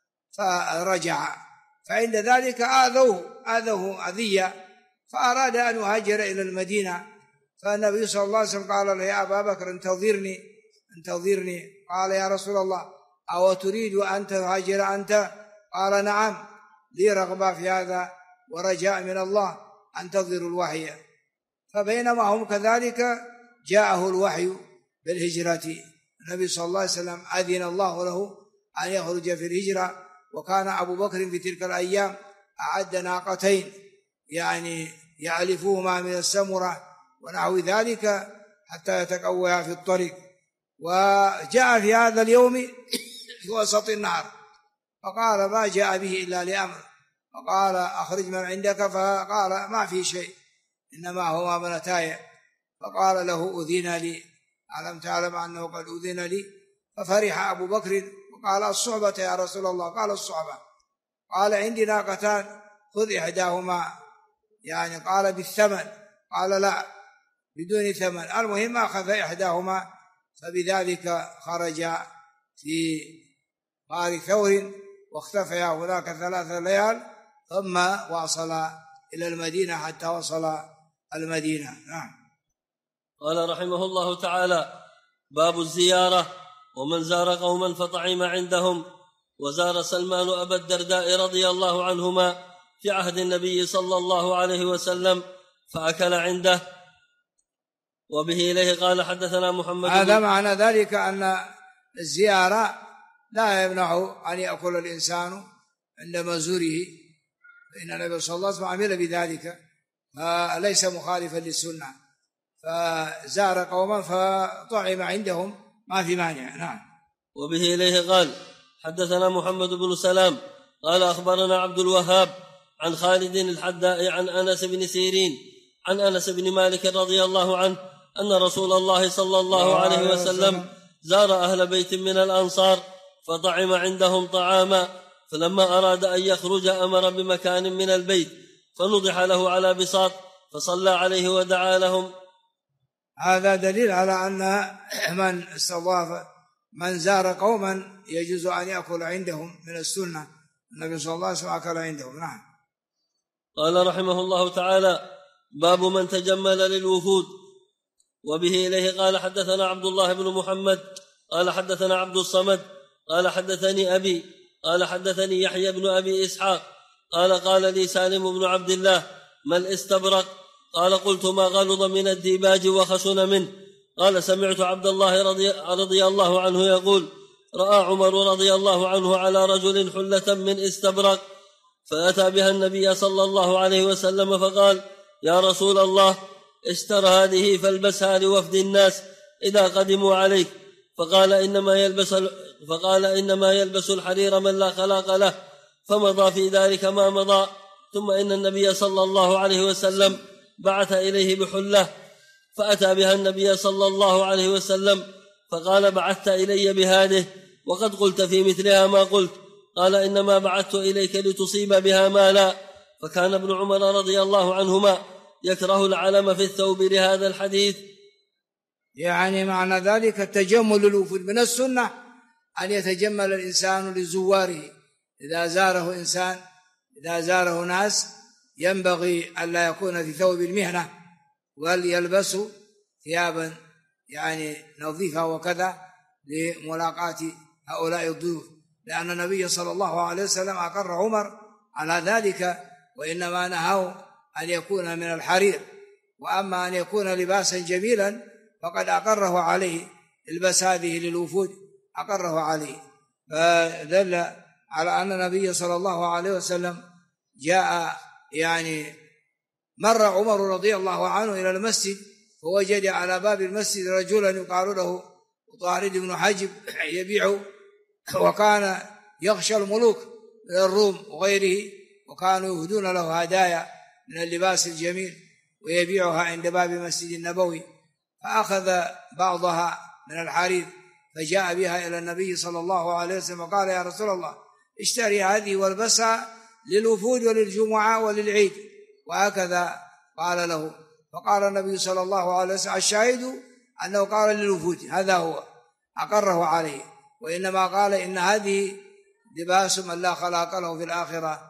فرجع، فعند ذلك آذوه أذية فأراد أن يهاجر إلى المدينة، فالنبي صلى الله عليه وسلم قال له يا أبا بكر انتظرني. قال يا رسول الله أو تريد أن تهاجر أنت؟ قال نعم لي رغبة في هذا ورجاء من الله، أنتظر الوحي. فبينما هم كذلك جاءه الوحي بالهجرة، النبي صلى الله عليه وسلم أذن الله له أن يخرج في الهجرة، وكان أبو بكر في تلك الأيام أعد ناقتين يعني يعلفوهما من السمرة ونحو ذلك حتى يتقويا في الطريق. وجاء في هذا اليوم في وسط النهر فقال ما جاء به إلا لأمر، فقال أخرج من عندك، فقال ما في شيء إنما هو ابنتاي. فقال له أذن لي، ألم تعلم أنه قد أذن لي؟ ففرح أبو بكر وقال الصحبة يا رسول الله. قال الصحبة. قال عندي ناقتان خذ إحداهما، يعني قال بالثمن، قال لا بدون ثمن، المهم أخذ إحداهما. فبذلك خرج في غار ثور واختفيا هناك 3 ليال ثم واصل إلى المدينة حتى وصل المدينة. نعم. قال رحمه الله تعالى: باب الزيارة. ومن زار قوما فطعم عندهم. وزار سلمان أبا الدرداء رضي الله عنهما في عهد النبي صلى الله عليه وسلم فأكل عنده. وبه إليه قال حدثنا محمد. هذا معنى ذلك أن الزيارة لا يمنع أن يأكل الإنسان عند مزوره، فإن النبي صلى الله عليه وسلم عمل بذلك فليس مخالفا للسنة، فزار قوما فطعم عندهم ما في مانع. نعم. وبه إليه قال حدثنا محمد بن سلام قال أخبرنا عبد الوهاب عن خالد الحداء عن أنس بن سيرين عن أنس بن مالك رضي الله عنه أن رسول الله صلى الله عليه وسلم زار أهل بيت من الأنصار فطعم عندهم طعاما فلما أراد أن يخرج أمر بمكان من البيت فنضح له على بساط فصلى عليه ودعا لهم. هذا دليل على أن من استضاف من زار قوما يجوز أن يأكل عندهم من السنة. النبي صلى الله عليه وسلم أكل عندهم. نعم. قال رحمه الله تعالى: باب من تجمل للوفود. وبه إليه قال حدثنا عبد الله بن محمد قال حدثنا عبد الصمد قال حدثني أبي قال حدثني يحيى بن أبي إسحاق قال لي سالم بن عبد الله: ما الاستبرق؟ قال: قلت: ما غلظ من الديباج وخشن منه. قال: سمعت عبد الله رضي الله عنه يقول: رأى عمر رضي الله عنه على رجل حلة من استبرق، فأتى بها النبي صلى الله عليه وسلم فقال: يا رسول الله، اشتر هذه فالبسها لوفد الناس إذا قدموا عليك. فقال: إنما يلبس الحرير من لا خلاق له. فمضى في ذلك ما مضى. ثم إن النبي صلى الله عليه وسلم بعث إليه بحلة، فأتى بها النبي صلى الله عليه وسلم فقال: بعثت إلي بهذه وقد قلت في مثلها ما قلت. قال: إنما بعثت إليك لتصيب بها مالا. فكان ابن عمر رضي الله عنهما يكره العلم في الثوب لهذا الحديث. يعني معنى ذلك التجمل للوفود. من السنة أن يتجمل الإنسان لزواره. إذا زاره ناس ينبغي أن لا يكون في ثوب المهنة، وليلبسوا ثيابا يعني نظيفة وكذا لملاقاة هؤلاء الضيوف، لأن النبي صلى الله عليه وسلم أقر عمر على ذلك، وإنما نهاه أن يكون من الحرير. وأما أن يكون لباسا جميلا فقد أقره عليه، البس هذه للوفود أقره عليه. فدل على أن النبي صلى الله عليه وسلم جاء يعني مر عمر رضي الله عنه إلى المسجد فوجد على باب المسجد رجلا يقال له طارد بن حجب يبيع، وكان يخشى الملوك من الروم وغيره، وكانوا يهدون له هدايا من اللباس الجميل ويبيعها عند باب المسجد النبوي، فأخذ بعضها من الحرير فجاء بها إلى النبي صلى الله عليه وسلم وقال: يا رسول الله، اشتري هذه والبسها للوفود وللجمعة وللعيد. وهكذا قال له. فقال النبي صلى الله عليه وسلم: الشاهد أنه قال للوفود، هذا هو أقره عليه، وإنما قال إن هذه لباس من لا خلاق له في الآخرة،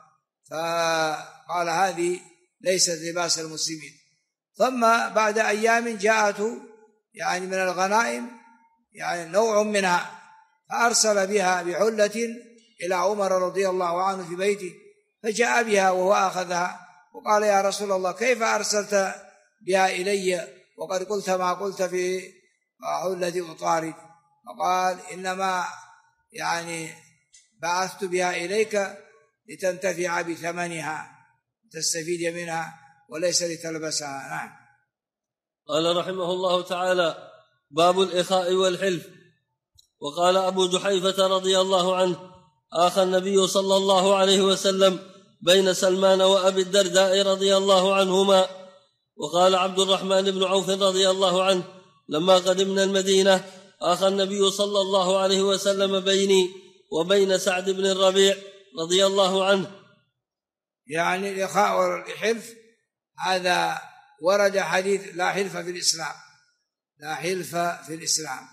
فقال هذه ليست لباس المسلمين. ثم بعد أيام جاءته يعني من الغنائم يعني نوع منها، فأرسل بها بحلة إلى عمر رضي الله عنه في بيته، فجاء بها وهو أخذها وقال: يا رسول الله، كيف أرسلت بها إلي وقد قلت ما قلت في حلة أطارد؟ فقال: إنما يعني بعثت بها إليك لتنتفع بثمنها، تستفيد منها وليس لتلبسها. نعم. قال رحمه الله تعالى: باب الإخاء والحلف. وقال أبو جحيفة رضي الله عنه: آخى النبي صلى الله عليه وسلم بين سلمان وأبي الدرداء رضي الله عنهما. وقال عبد الرحمن بن عوف رضي الله عنه: لما قدمنا المدينة آخى النبي صلى الله عليه وسلم بيني وبين سعد بن الربيع رضي الله عنه. يعني الإخاء والحلف هذا ورد حديث لا حلف في الإسلام، لا حلف في الإسلام،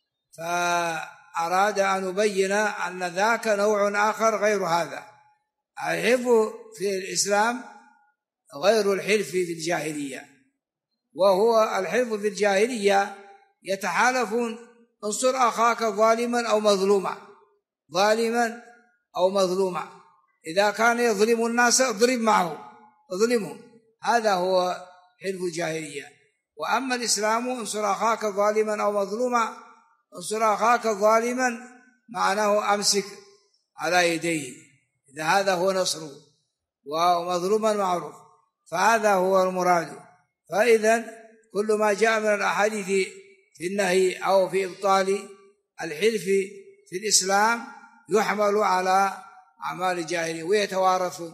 فأراد أن يبين أن ذاك نوع آخر غير هذا. الحلف في الإسلام غير الحلف في الجاهلية، وهو الحلف في الجاهلية يتحالفون: انصر أخاك ظالما أو مظلوما، ظالما أو مظلوما، إذا كان يظلم الناس اضرب معه، اظلمهم، هذا هو حلف الجاهلية. وأما الإسلام: انصر أخاك ظالما أو مظلوما، انصر أخاك ظالما معناه أمسك على يديه، إذا هذا هو نصره، ومظلوما معروف، فهذا هو المراد. فإذا كل ما جاء من الأحاديث في النهي أو في إبطال الحلف في الإسلام يحمل على أعمال الجاهلية ويتوارثون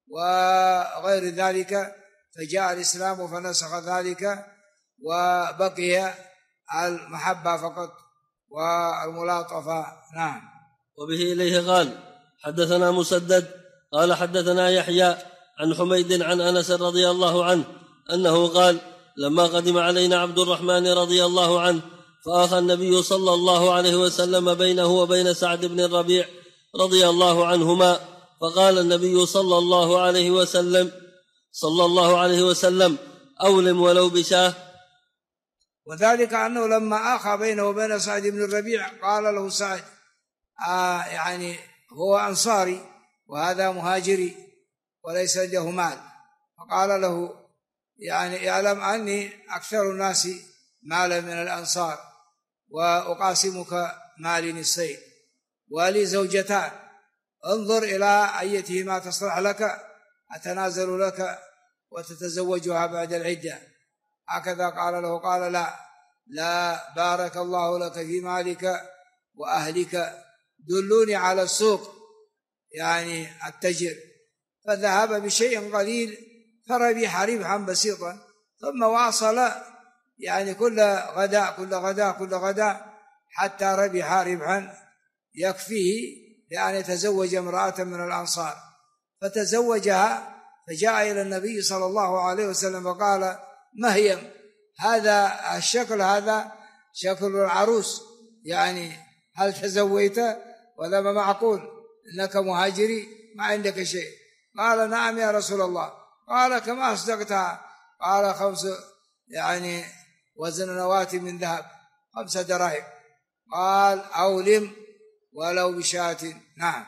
وغير ذلك، فجاء الإسلام فنسخ ذلك وبقي المحبة فقط والملاطفة. نعم. وبه إليه قال: حدثنا مسدد قال حدثنا يحيى عن حميد عن أنس رضي الله عنه أنه قال لما قدم علينا عبد الرحمن رضي الله عنه فآخى النبي صلى الله عليه وسلم بينه وبين سعد بن الربيع رضي الله عنهما، فقال النبي صلى الله عليه وسلم أولم ولو بشاه. وذلك أنه لما آخى بينه وبين سعد بن الربيع قال له سعد يعني هو أنصاري وهذا مهاجري وليس له مال، فقال له يعني اعلم أني أكثر الناس مالا من الأنصار وأقاسمك مالي نصفين ولي زوجتان، انظر إلى أيتهما تصلح لك أتنازل لك وتتزوجها بعد العدة. هكذا قال له، قال لا بارك الله لك في مالك وأهلك، دلوني على السوق يعني التجر. فذهب بشيء قليل فربح ربحا بسيطا، ثم واصل يعني كل غداء حتى ربح ربحا يكفيه لأن يتزوج امرأة من الأنصار، فتزوجها فجاء إلى النبي صلى الله عليه وسلم فقال مهيم هذا الشكل، هذا شكل العروس، يعني هل تزوجت؟ ولا ما معقول إنك مهاجري ما عندك شيء. قال نعم يا رسول الله. قال كما أصدقتها؟ قال 5 يعني وزن نواة من ذهب 5 دراهم. قال أولم ولو بشاة. نعم.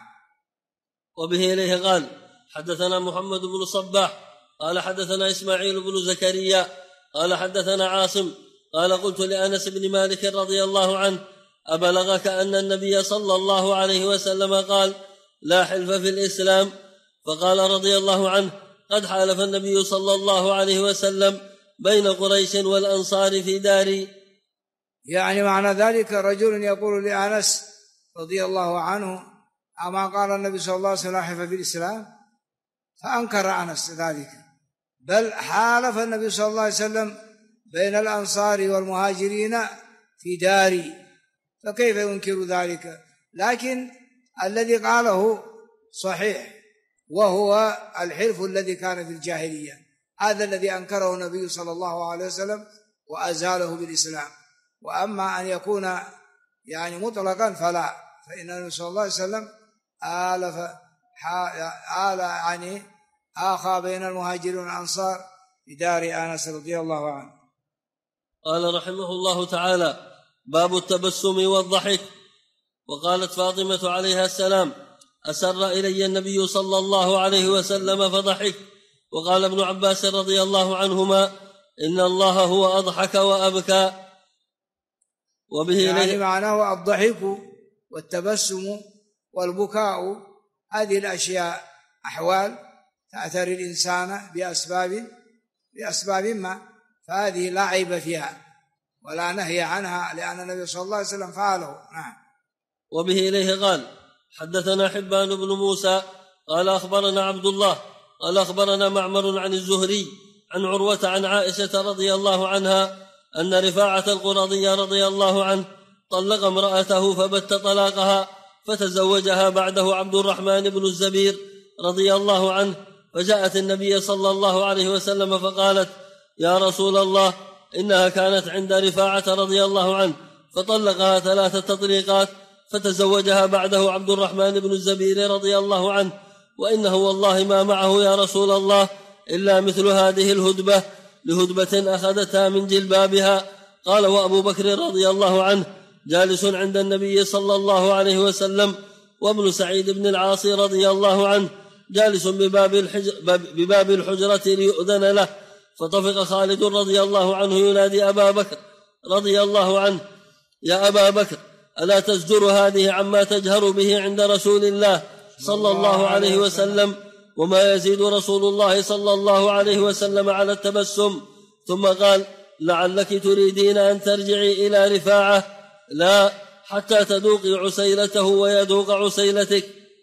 وبه إليه قال حدثنا محمد بن صباح قال حدثنا إسماعيل بن زكريا قال حدثنا عاصم قال قلت لأنس بن مالك رضي الله عنه أبلغك أن النبي صلى الله عليه وسلم قال لا حلف في الإسلام؟ فقال رضي الله عنه قد حالف النبي صلى الله عليه وسلم بين قريش والأنصار في داري. يعني معنى ذلك رجل يقول لأنس رضي الله عنه أما قال النبي صلى الله عليه وسلم لا حلف في الإسلام؟ فأنكر أنس ذلك، بل حالف النبي صلى الله عليه وسلم بين الأنصار والمهاجرين في داري، فكيف ينكر ذلك؟ لكن الذي قاله صحيح، وهو الحلف الذي كان في الجاهلية، هذا الذي أنكره النبي صلى الله عليه وسلم وأزاله بالإسلام. وأما أن يكون يعني مطلقا فلا، فإن النبي صلى الله عليه وسلم يعني آخى بين المهاجرين والأنصار في دار أنس رضي الله عنه. قال رحمه الله تعالى باب التبسم والضحك. وقالت فاطمة عليها السلام أسر إلي النبي صلى الله عليه وسلم فضحك. وقال ابن عباس رضي الله عنهما إن الله هو أضحك وأبكى. وبه يعني معناه الضحك والتبسم والبكاء، هذه الأشياء أحوال تأثر الإنسان بأسباب ما، فهذه لا عيب فيها ولا نهي عنها لأن النبي صلى الله عليه وسلم فعله. نعم. وبه إليه قال حدثنا حبان بن موسى قال أخبرنا عبد الله قال أخبرنا معمر عن الزهري عن عروة عن عائشة رضي الله عنها أن رفاعة القرظي رضي الله عنه طلق امرأته فبت طلاقها، فتزوجها بعده عبد الرحمن بن الزبير رضي الله عنه، فجاءت النبي صلى الله عليه وسلم فقالت يا رسول الله إنها كانت عند رفاعة رضي الله عنه فطلقها 3 تطليقات، فتزوجها بعده عبد الرحمن بن الزبير رضي الله عنه، وإنه والله ما معه يا رسول الله إلا مثل هذه الهدبة لهدبة أخذتها من جلبابها. قال وأبو بكر رضي الله عنه جالس عند النبي صلى الله عليه وسلم، وابن سعيد بن العاص رضي الله عنه جالس بباب الحجرة ليؤذن له، فطفق خالد رضي الله عنه ينادي أبا بكر رضي الله عنه يا أبا بكر ألا تزجر هذه عما تجهر به عند رسول الله صلى الله عليه وسلم؟ وما يزيد رسول الله صلى الله عليه وسلم على التبسم. ثم قال لعلك تريدين أن ترجعي إلى رفاعة، لا حتى تذوقي عسيلته ويذوق عسيلتك.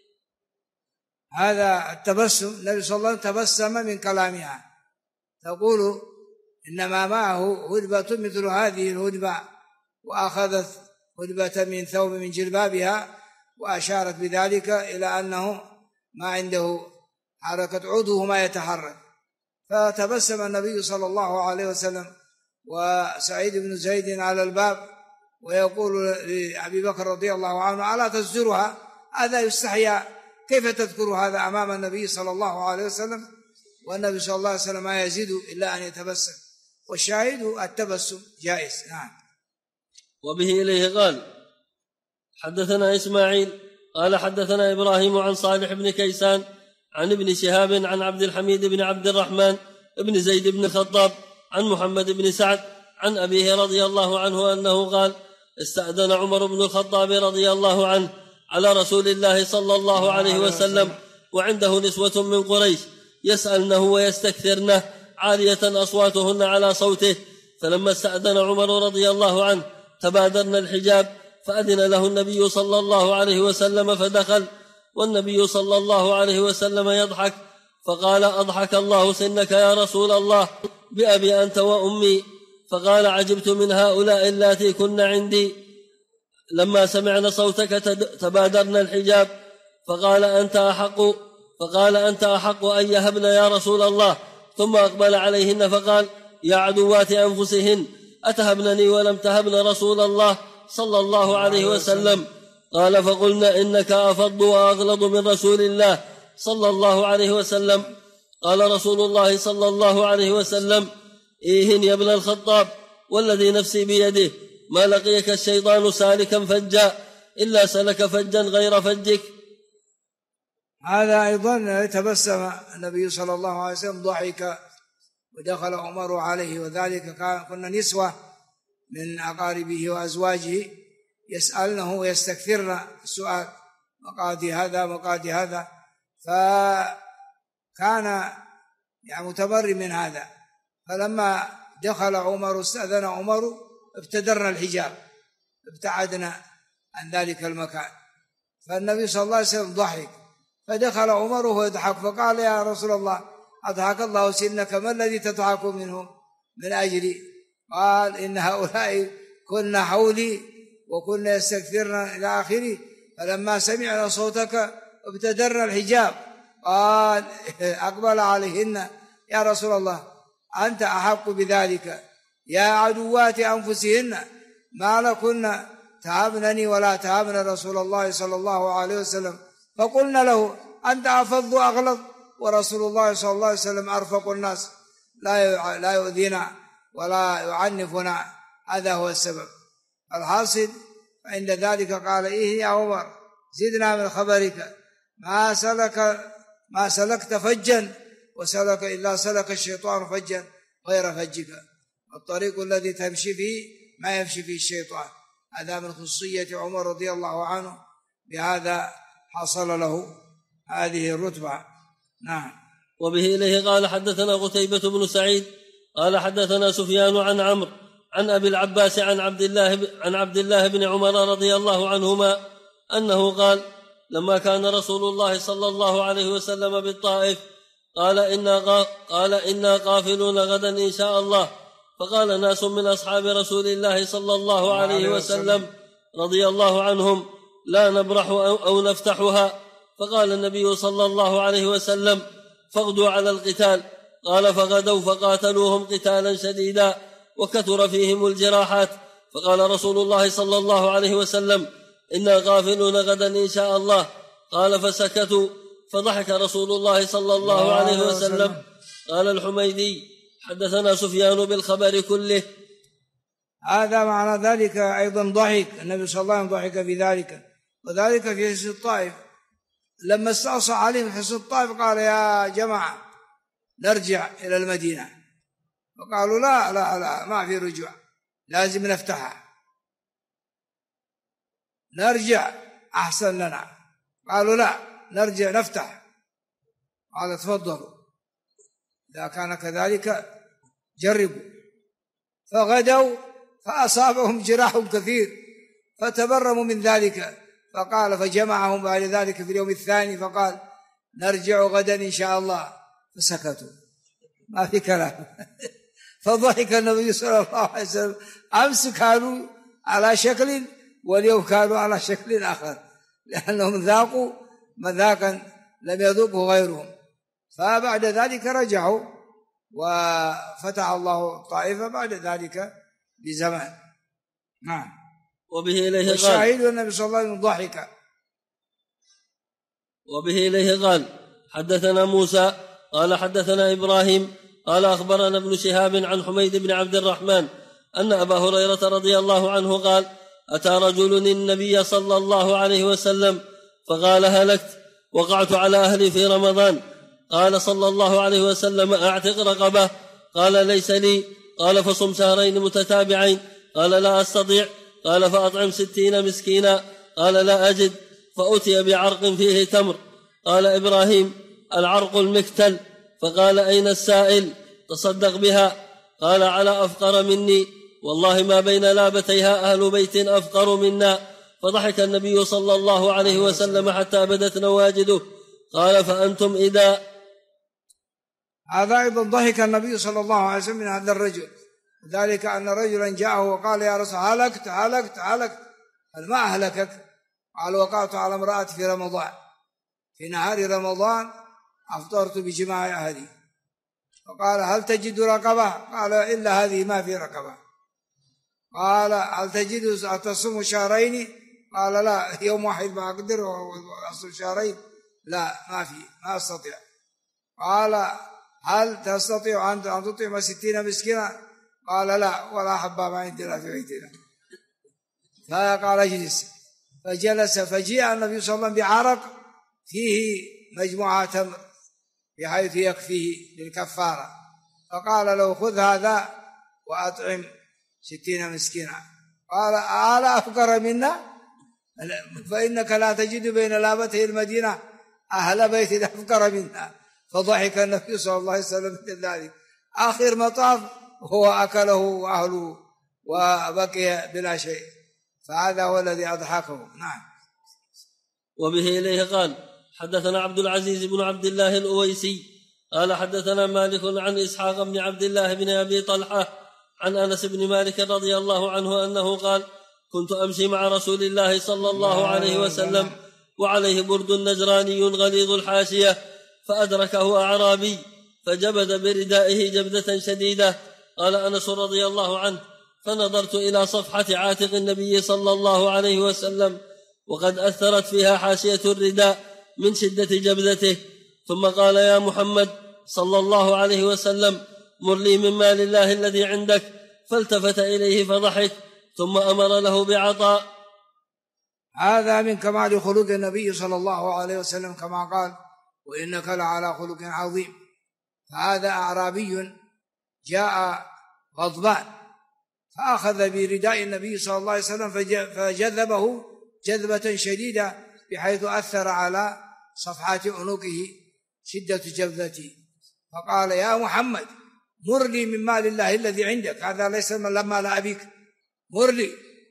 هذا التبسم النبي صلى الله عليه وسلم تبسم من كلامها، تقول إنما معه هدبة مثل هذه الهدبة، وأخذت هدبة من ثوب من جلبابها وأشارت بذلك إلى أنه ما عنده حركة عضوه ما يتحرك. فتبسم النبي صلى الله عليه وسلم وسعيد بن زيد على الباب ويقول لأبي بكر رضي الله عنه: ألا تزجرها؟ هذا يستحيا، كيف تذكر هذا أمام النبي صلى الله عليه وسلم؟ والنبي صلى الله عليه وسلم ما يزيد إلا أن يتبسم، والشاهد التبسم جائز. نعم. وبه إليه قال: حدثنا إسماعيل قال حدثنا إبراهيم عن صالح بن كيسان عن ابن شهاب عن عبد الحميد بن عبد الرحمن بن زيد بن الخطاب عن محمد بن سعد عن أبيه رضي الله عنه أنه قال: استأذن عمر بن الخطاب رضي الله عنه على رسول الله صلى الله عليه وسلم وعنده نسوة من قريش يسألنه ويستكثرنه عالية أصواتهن على صوته، فلما استأذن عمر رضي الله عنه تبادرنا الحجاب فأذن له النبي صلى الله عليه وسلم فدخل، والنبي صلى الله عليه وسلم يضحك، فقال: أضحك الله سنك يا رسول الله بأبي أنت وأمي. فقال: عجبت من هؤلاء اللاتي كن عندي لما سمعنا صوتك تبادرنا الحجاب. فقال: أنت أحق أن يهبن يا رسول الله. ثم أقبل عليهن فقال: يا عدوات أنفسهن أتهبنني ولم تهبن رسول الله صلى الله عليه وسلم؟ قال: فقلنا: إنك أفض وأغلظ من رسول الله صلى الله عليه وسلم. قال رسول الله صلى الله عليه وسلم: إيهن يا ابن الخطاب والذي نفسي بيده ما لقيك الشيطان سالكا فجا إلا سلك فجا غير فجك. هذا أيضا تبسم النبي صلى الله عليه وسلم، ضحك ودخل عمر عليه، وذلك كنا نسوة من أقاربه وأزواجه يسألنه ويستكثرن السؤال: مقادي هذا مقادي هذا، فكان متبرئ من هذا. فلما دخل عمر استأذن عمر ابتدرنا الحجاب، ابتعدنا عن ذلك المكان. فالنبي صلى الله عليه وسلم ضحك، فدخل عمر وهو يضحك فقال: يا رسول الله أضحك الله سنك، ما الذي تضحك منه من أجلي؟ قال: إن هؤلاء كنا حولي وكنا يستكثرن إلى آخره، فلما سمعنا صوتك ابتدرنا الحجاب. قال: أقبل عليهن: يا رسول الله أنت أحق بذلك، يا عدوات أنفسهن ما لكن تهبنني ولا تهبن رسول الله صلى الله عليه وسلم. فقلنا له: أنت أفض أغلظ ورسول الله صلى الله عليه وسلم أرفق الناس، لا يؤذينا ولا يعنفنا. هذا هو السبب. الحاصل عند ذلك قال: إيه يا عمر زدنا من خبرك، ما سلكت فجا وسلك إلا سلك الشيطان فجا غير فجك. الطريق الذي تمشي فيه ما يمشي فيه الشيطان. هذا من خصوصية عمر رضي الله عنه، بهذا حصل له هذه الرتبة. نعم. وبه إليه قال: حدثنا قتيبة بن سعيد قال حدثنا سفيان عن عمرو عن أبي العباس عن عبد الله بن عمر رضي الله عنهما أنه قال: لما كان رسول الله صلى الله عليه وسلم بالطائف قال: إنا قافلون غدا إن شاء الله. فقال ناس من أصحاب رسول الله صلى الله عليه وسلم رضي الله عنهم: لا نبرح أو نفتحها. فقال النبي صلى الله عليه وسلم: فاغدوا على القتال. قال: فغدوا فقاتلوهم قتالا شديدا وكثر فيهم الجراحات. فقال رسول الله صلى الله عليه وسلم: إنا غافلون غدا إن شاء الله. قال: فسكتوا، فضحك رسول الله صلى الله عليه وسلم. قال الحميدي: حدثنا سفيان بالخبر كله. هذا معنى ذلك أيضا ضحك النبي صلى الله عليه وسلم، ضحك في ذلك، وذلك في حصن الطائف. لما استعصى عليهم حصن الطائف قال: يا جماعة نرجع إلى المدينة. فقالوا: لا لا لا، ما في رجوع، لازم نفتحها، نرجع أحسن لنا. قالوا: لا، نرجع نفتح. قال: تفضلوا، إذا كان كذلك جربوا. فغدوا فأصابهم جراح كثير فتبرموا من ذلك. فقال: فجمعهم بعد ذلك في اليوم الثاني فقال: نرجع غدا إن شاء الله. فسكتوا، ما في كلام. فضحك النبي صلى الله عليه وسلم. أمس كانوا على شكل واليوم كانوا على شكل آخر، لأنهم ذاقوا مذاقا لم يذوقه غيرهم، فبعد ذلك رجعوا وفتح الله الطائفة بعد ذلك بزمان. نعم. وبه إليه قال والشاهد النبي صلى الله عليه وسلم ضحك. وبه إليه قال حدثنا موسى قال حدثنا إبراهيم قال أخبرنا ابن شهاب عن حميد بن عبد الرحمن أن أبا هريرة رضي الله عنه قال أتى رجل النبي صلى الله عليه وسلم فقال هلكت وقعت على أهلي في رمضان. قال صلى الله عليه وسلم أعتق رقبة. قال ليس لي. قال فصم شهرين متتابعين. قال لا أستطيع. قال فأطعم 60 مسكينا. قال لا أجد. فأتي بعرق فيه تمر. قال إبراهيم العرق المكتل. فقال أين السائل تصدق بها؟ قال على أفقر مني، والله ما بين لابتيها أهل بيت أفقر منا. فضحك النبي صلى الله عليه وسلم حتى بدت نواجده. قال فأنتم إذا. هذا أيضا ضحك النبي صلى الله عليه وسلم من هذا الرجل، ذلك أن رجلا جاءه وقال يا رسول هلكت هلكت هلكت. قال ما أهلكك؟ قال وقعت على امرأتي في رمضان، في نهار رمضان أفطرت بجماع أهلي. فقال هل تجد رقبة؟ قال إلا هذه ما في رقبة. قال هل تجد أتصوم شهرين؟ قال لا، يوم واحد ما أقدر وأصوم شهرين، لا ما في، ما أستطيع. قال هل تستطيع أن تطعم 60 مسكينا؟ قال لا، ولا حبة ما عندنا في بيتنا. فقال اجلس. فجلس، فجاء النبي صلى الله عليه وسلم بعرق فيه مجموعة تمر بحيث يكفيه للكفارة. فقال له خذ هذا وأطعم 60 مسكينا. قال ألا أفقر منا؟ فإنك لا تجد بين لابتي المدينة أهل بيت أفقر منا. فضحك النبي صلى الله عليه وسلم من ذلك. آخر مطاف هو أكله أهله وبقي بلا شيء، فهذا هو الذي أضحكه. نعم. وبه إليه قال حدثنا عبد العزيز بن عبد الله الأويسي قال حدثنا مالك عن إسحاق بن عبد الله بن أبي طلحة عن أنس بن مالك رضي الله عنه أنه قال كنت أمشي مع رسول الله صلى الله عليه وسلم وعليه برد نجراني غليظ الحاشية، فأدركه أعرابي فجبد بردائه جبدة شديدة. قال أنس رضي الله عنه فنظرت إلى صفحة عاتق النبي صلى الله عليه وسلم وقد أثرت فيها حاشية الرداء من شدة جبدته، ثم قال يا محمد صلى الله عليه وسلم مر لي من مال الله الذي عندك. فالتفت إليه فضحك ثم أمر له بعطاء. هذا من كمال خلق النبي صلى الله عليه وسلم كما قال وإنك لعلى خلق عظيم. فهذا أعرابي جاء غضبان فأخذ برداء النبي صلى الله عليه وسلم فجذبه جذبة شديدة بحيث أثر على صفحات عنقه شدة جذبته. فقال يا محمد مر لي من مال الله الذي عندك، هذا ليس لما لا أبيك، مر لي.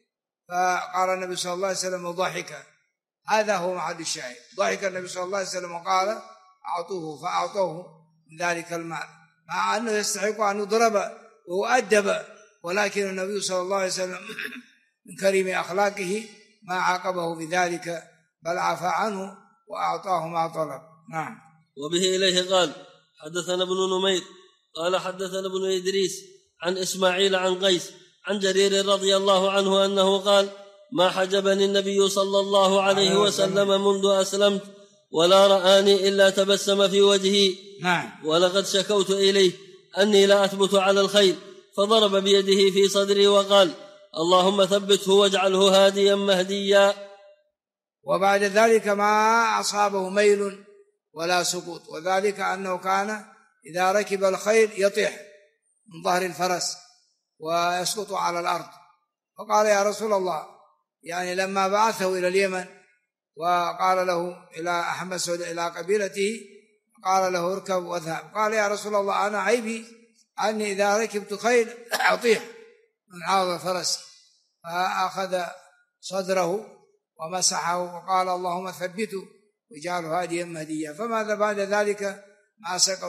فقال النبي صلى الله عليه وسلم وضحك. هذا هو محل الشاهد. ضحك النبي صلى الله عليه وسلم وقال أعطوه، فأعطوه من ذلك المال، مع أنه يستحق أن يضرب ويؤدب، ولكن النبي صلى الله عليه وسلم من كريم أخلاقه ما عاقبه بذلك بل عفى عنه وأعطاه ما طلب. نعم. وبه إليه قال حدثنا ابن نمير قال حدثنا ابن إدريس عن إسماعيل عن قيس عن جرير رضي الله عنه أنه قال ما حجبني النبي صلى الله عليه وسلم منذ أسلمت ولا رآني إلا تبسم في وجهي. نعم. ولقد شكوت إليه أني لا أثبت على الخير فضرب بيده في صدري وقال اللهم ثبته واجعله هاديا مهديا. وبعد ذلك ما أصابه ميل ولا سقوط، وذلك أنه كان إذا ركب الخيل يطيح من ظهر الفرس ويسقط على الأرض. فقال يا رسول الله، يعني لما بعثه إلى اليمن وقال له إلى أحمس إلى قبيلته قال له اركب واذهب، قال يا رسول الله أنا عيبي أني إذا ركبت خيل أطيح من عرض الفرس. فأخذ صدره ومسحه وقال اللهم ثبته واجعله هاديا مهديا. فماذا بعد ذلك؟ ما سقط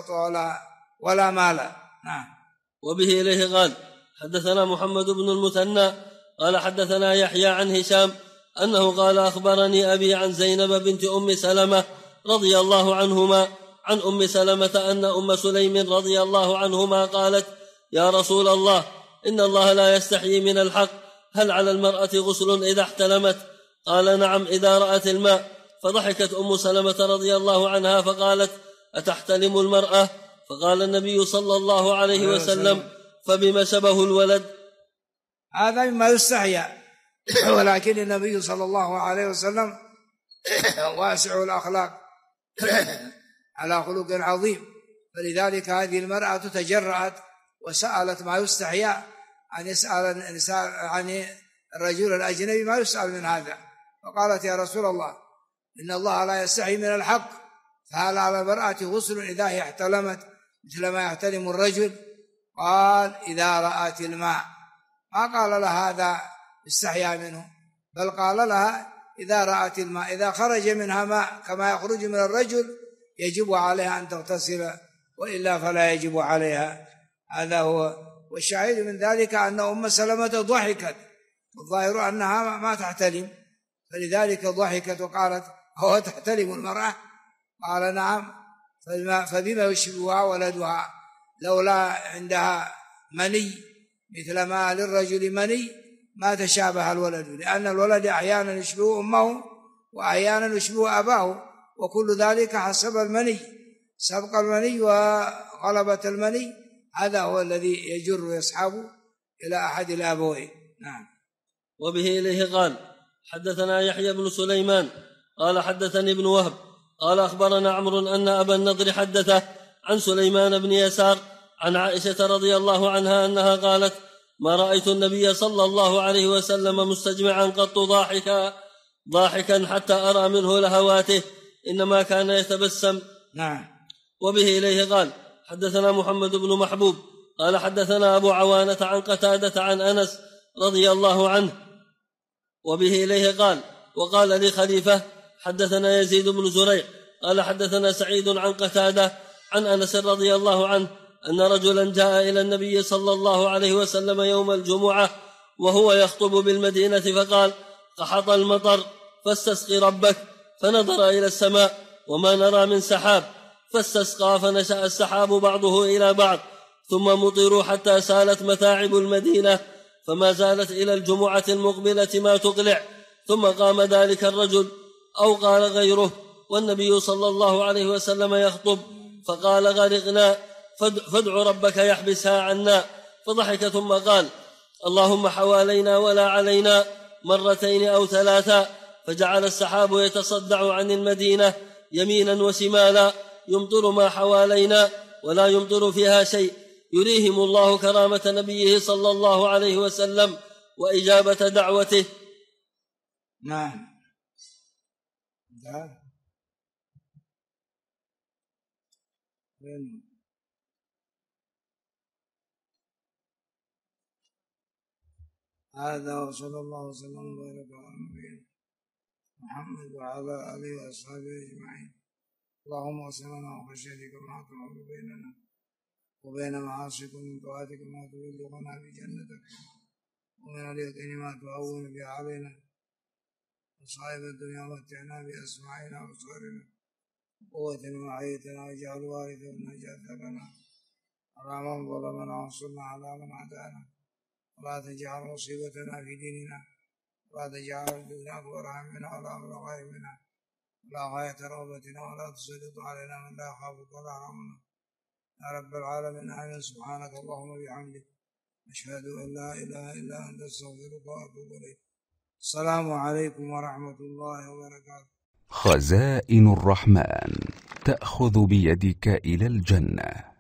ولا مال. نعم. وبه إليه قال حدثنا محمد بن المثنى قال حدثنا يحيى عن هشام أنه قال أخبرني أبي عن زينب بنت أم سلمة رضي الله عنهما عن أم سلمة أن أم سليم رضي الله عنهما قالت يا رسول الله إن الله لا يستحيي من الحق، هل على المرأة غسل إذا احتلمت؟ قال نعم إذا رأت الماء. فضحكت أم سلمة رضي الله عنها فقالت أتحتلم المرأة؟ فقال النبي صلى الله عليه وسلم فبما شبه الولد؟ هذا مما يستحيا، ولكن النبي صلى الله عليه وسلم واسع الأخلاق على خلق عظيم، فلذلك هذه المرأة تجرأت وسألت ما يستحيا أن يسأل عن الرجل الأجنبي ما يسأل من هذا، فقالت يا رسول الله إن الله لا يستحي من الحق، فهل على المرأة غسل إذا هي احتلمت مثل ما يحتلم الرجل؟ قال إذا رأت الماء، ما قال لها هذا استحيا منه، بل قال لها إذا رأت الماء، إذا خرج منها ماء كما يخرج من الرجل يجب عليها أن تغتسل، وإلا فلا يجب عليها. هذا هو. والشاهد من ذلك أن أم سلمة ضحكت، والظاهر أنها ما تحتلم، فلذلك ضحكت وقالت هو تحتلم المرأة؟ قال نعم، فبما يشبهها ولدها، لولا عندها مني مثل ما للرجل مني ما تشابه الولد، لأن الولد أحيانا يشبه أمه وأحيانا يشبه أباه، وكل ذلك حسب المني، سبق المني وغلبة المني، هذا هو الذي يجر ويسحب إلى أحد الأبوين. نعم. وبه إليه قال حدثنا يحيى بن سليمان قال حدثني ابن وهب قال أخبرنا عمرو أن أبا النضر حدثه عن سليمان بن يسار عن عائشة رضي الله عنها أنها قالت ما رأيت النبي صلى الله عليه وسلم مستجمعا قط ضاحكا حتى أرى منه لهواته، إنما كان يتبسم. نعم. وبه إليه قال حدثنا محمد بن محبوب قال حدثنا أبو عوانة عن قتادة عن أنس رضي الله عنه. وبه إليه قال وقال لي خليفة حدثنا يزيد بن زريع قال حدثنا سعيد عن قتادة عن أنس رضي الله عنه أن رجلا جاء إلى النبي صلى الله عليه وسلم يوم الجمعة وهو يخطب بالمدينة فقال قحط المطر فاستسقي ربك، فنظر إلى السماء وما نرى من سحاب، فاستسقى فنشأ السحاب بعضه إلى بعض، ثم مطروا حتى سالت متاعب المدينة، فما زالت إلى الجمعة المقبلة ما تقلع، ثم قام ذلك الرجل أو قال غيره والنبي صلى الله عليه وسلم يخطب، فقال غرقنا فادع ربك يحبسها عنا، فضحك ثم قال اللهم حوالينا ولا علينا مرتين أو ثلاثا، فجعل السحاب يتصدع عن المدينة يمينا وشمالا يمطر ما حوالينا ولا يمطر فيها شيء، يريهم الله كرامة نبيه صلى الله عليه وسلم وإجابة دعوته. نعم. هذا وصلى الله وسلم وبارك على نبينا محمد وعلى آله وأصحابه أجمعين. اللهم وصلنا وخشيتك ما تحول بيننا وبين معاصيك من طاعتك ما تبلغنا بجنتك، ومن اليقين ما تهون به علينا مصائب الدنيا، ومتعنا بأسماعنا وأبصارنا وقوتنا وحياتنا، واجعل الوارث منا جاثرنا على من ظلمنا وانصرنا على من عادانا، ولا تجعل مصيبتنا في ديننا، ولا تجعل الدنيا أكبر همنا ولا مبلغ علمنا ولا غاية رغبتنا، ولا تسلط علينا من لا يخافك ولا يرحمنا يا رب العالمين. آمين. سبحانك اللهم وبحمدك أشهد أن لا إله إلا أنت أستغفرك وأتوب إليك. السلام عليكم ورحمة الله وبركاته. خزائن الرحمن تأخذ بيدك إلى الجنة.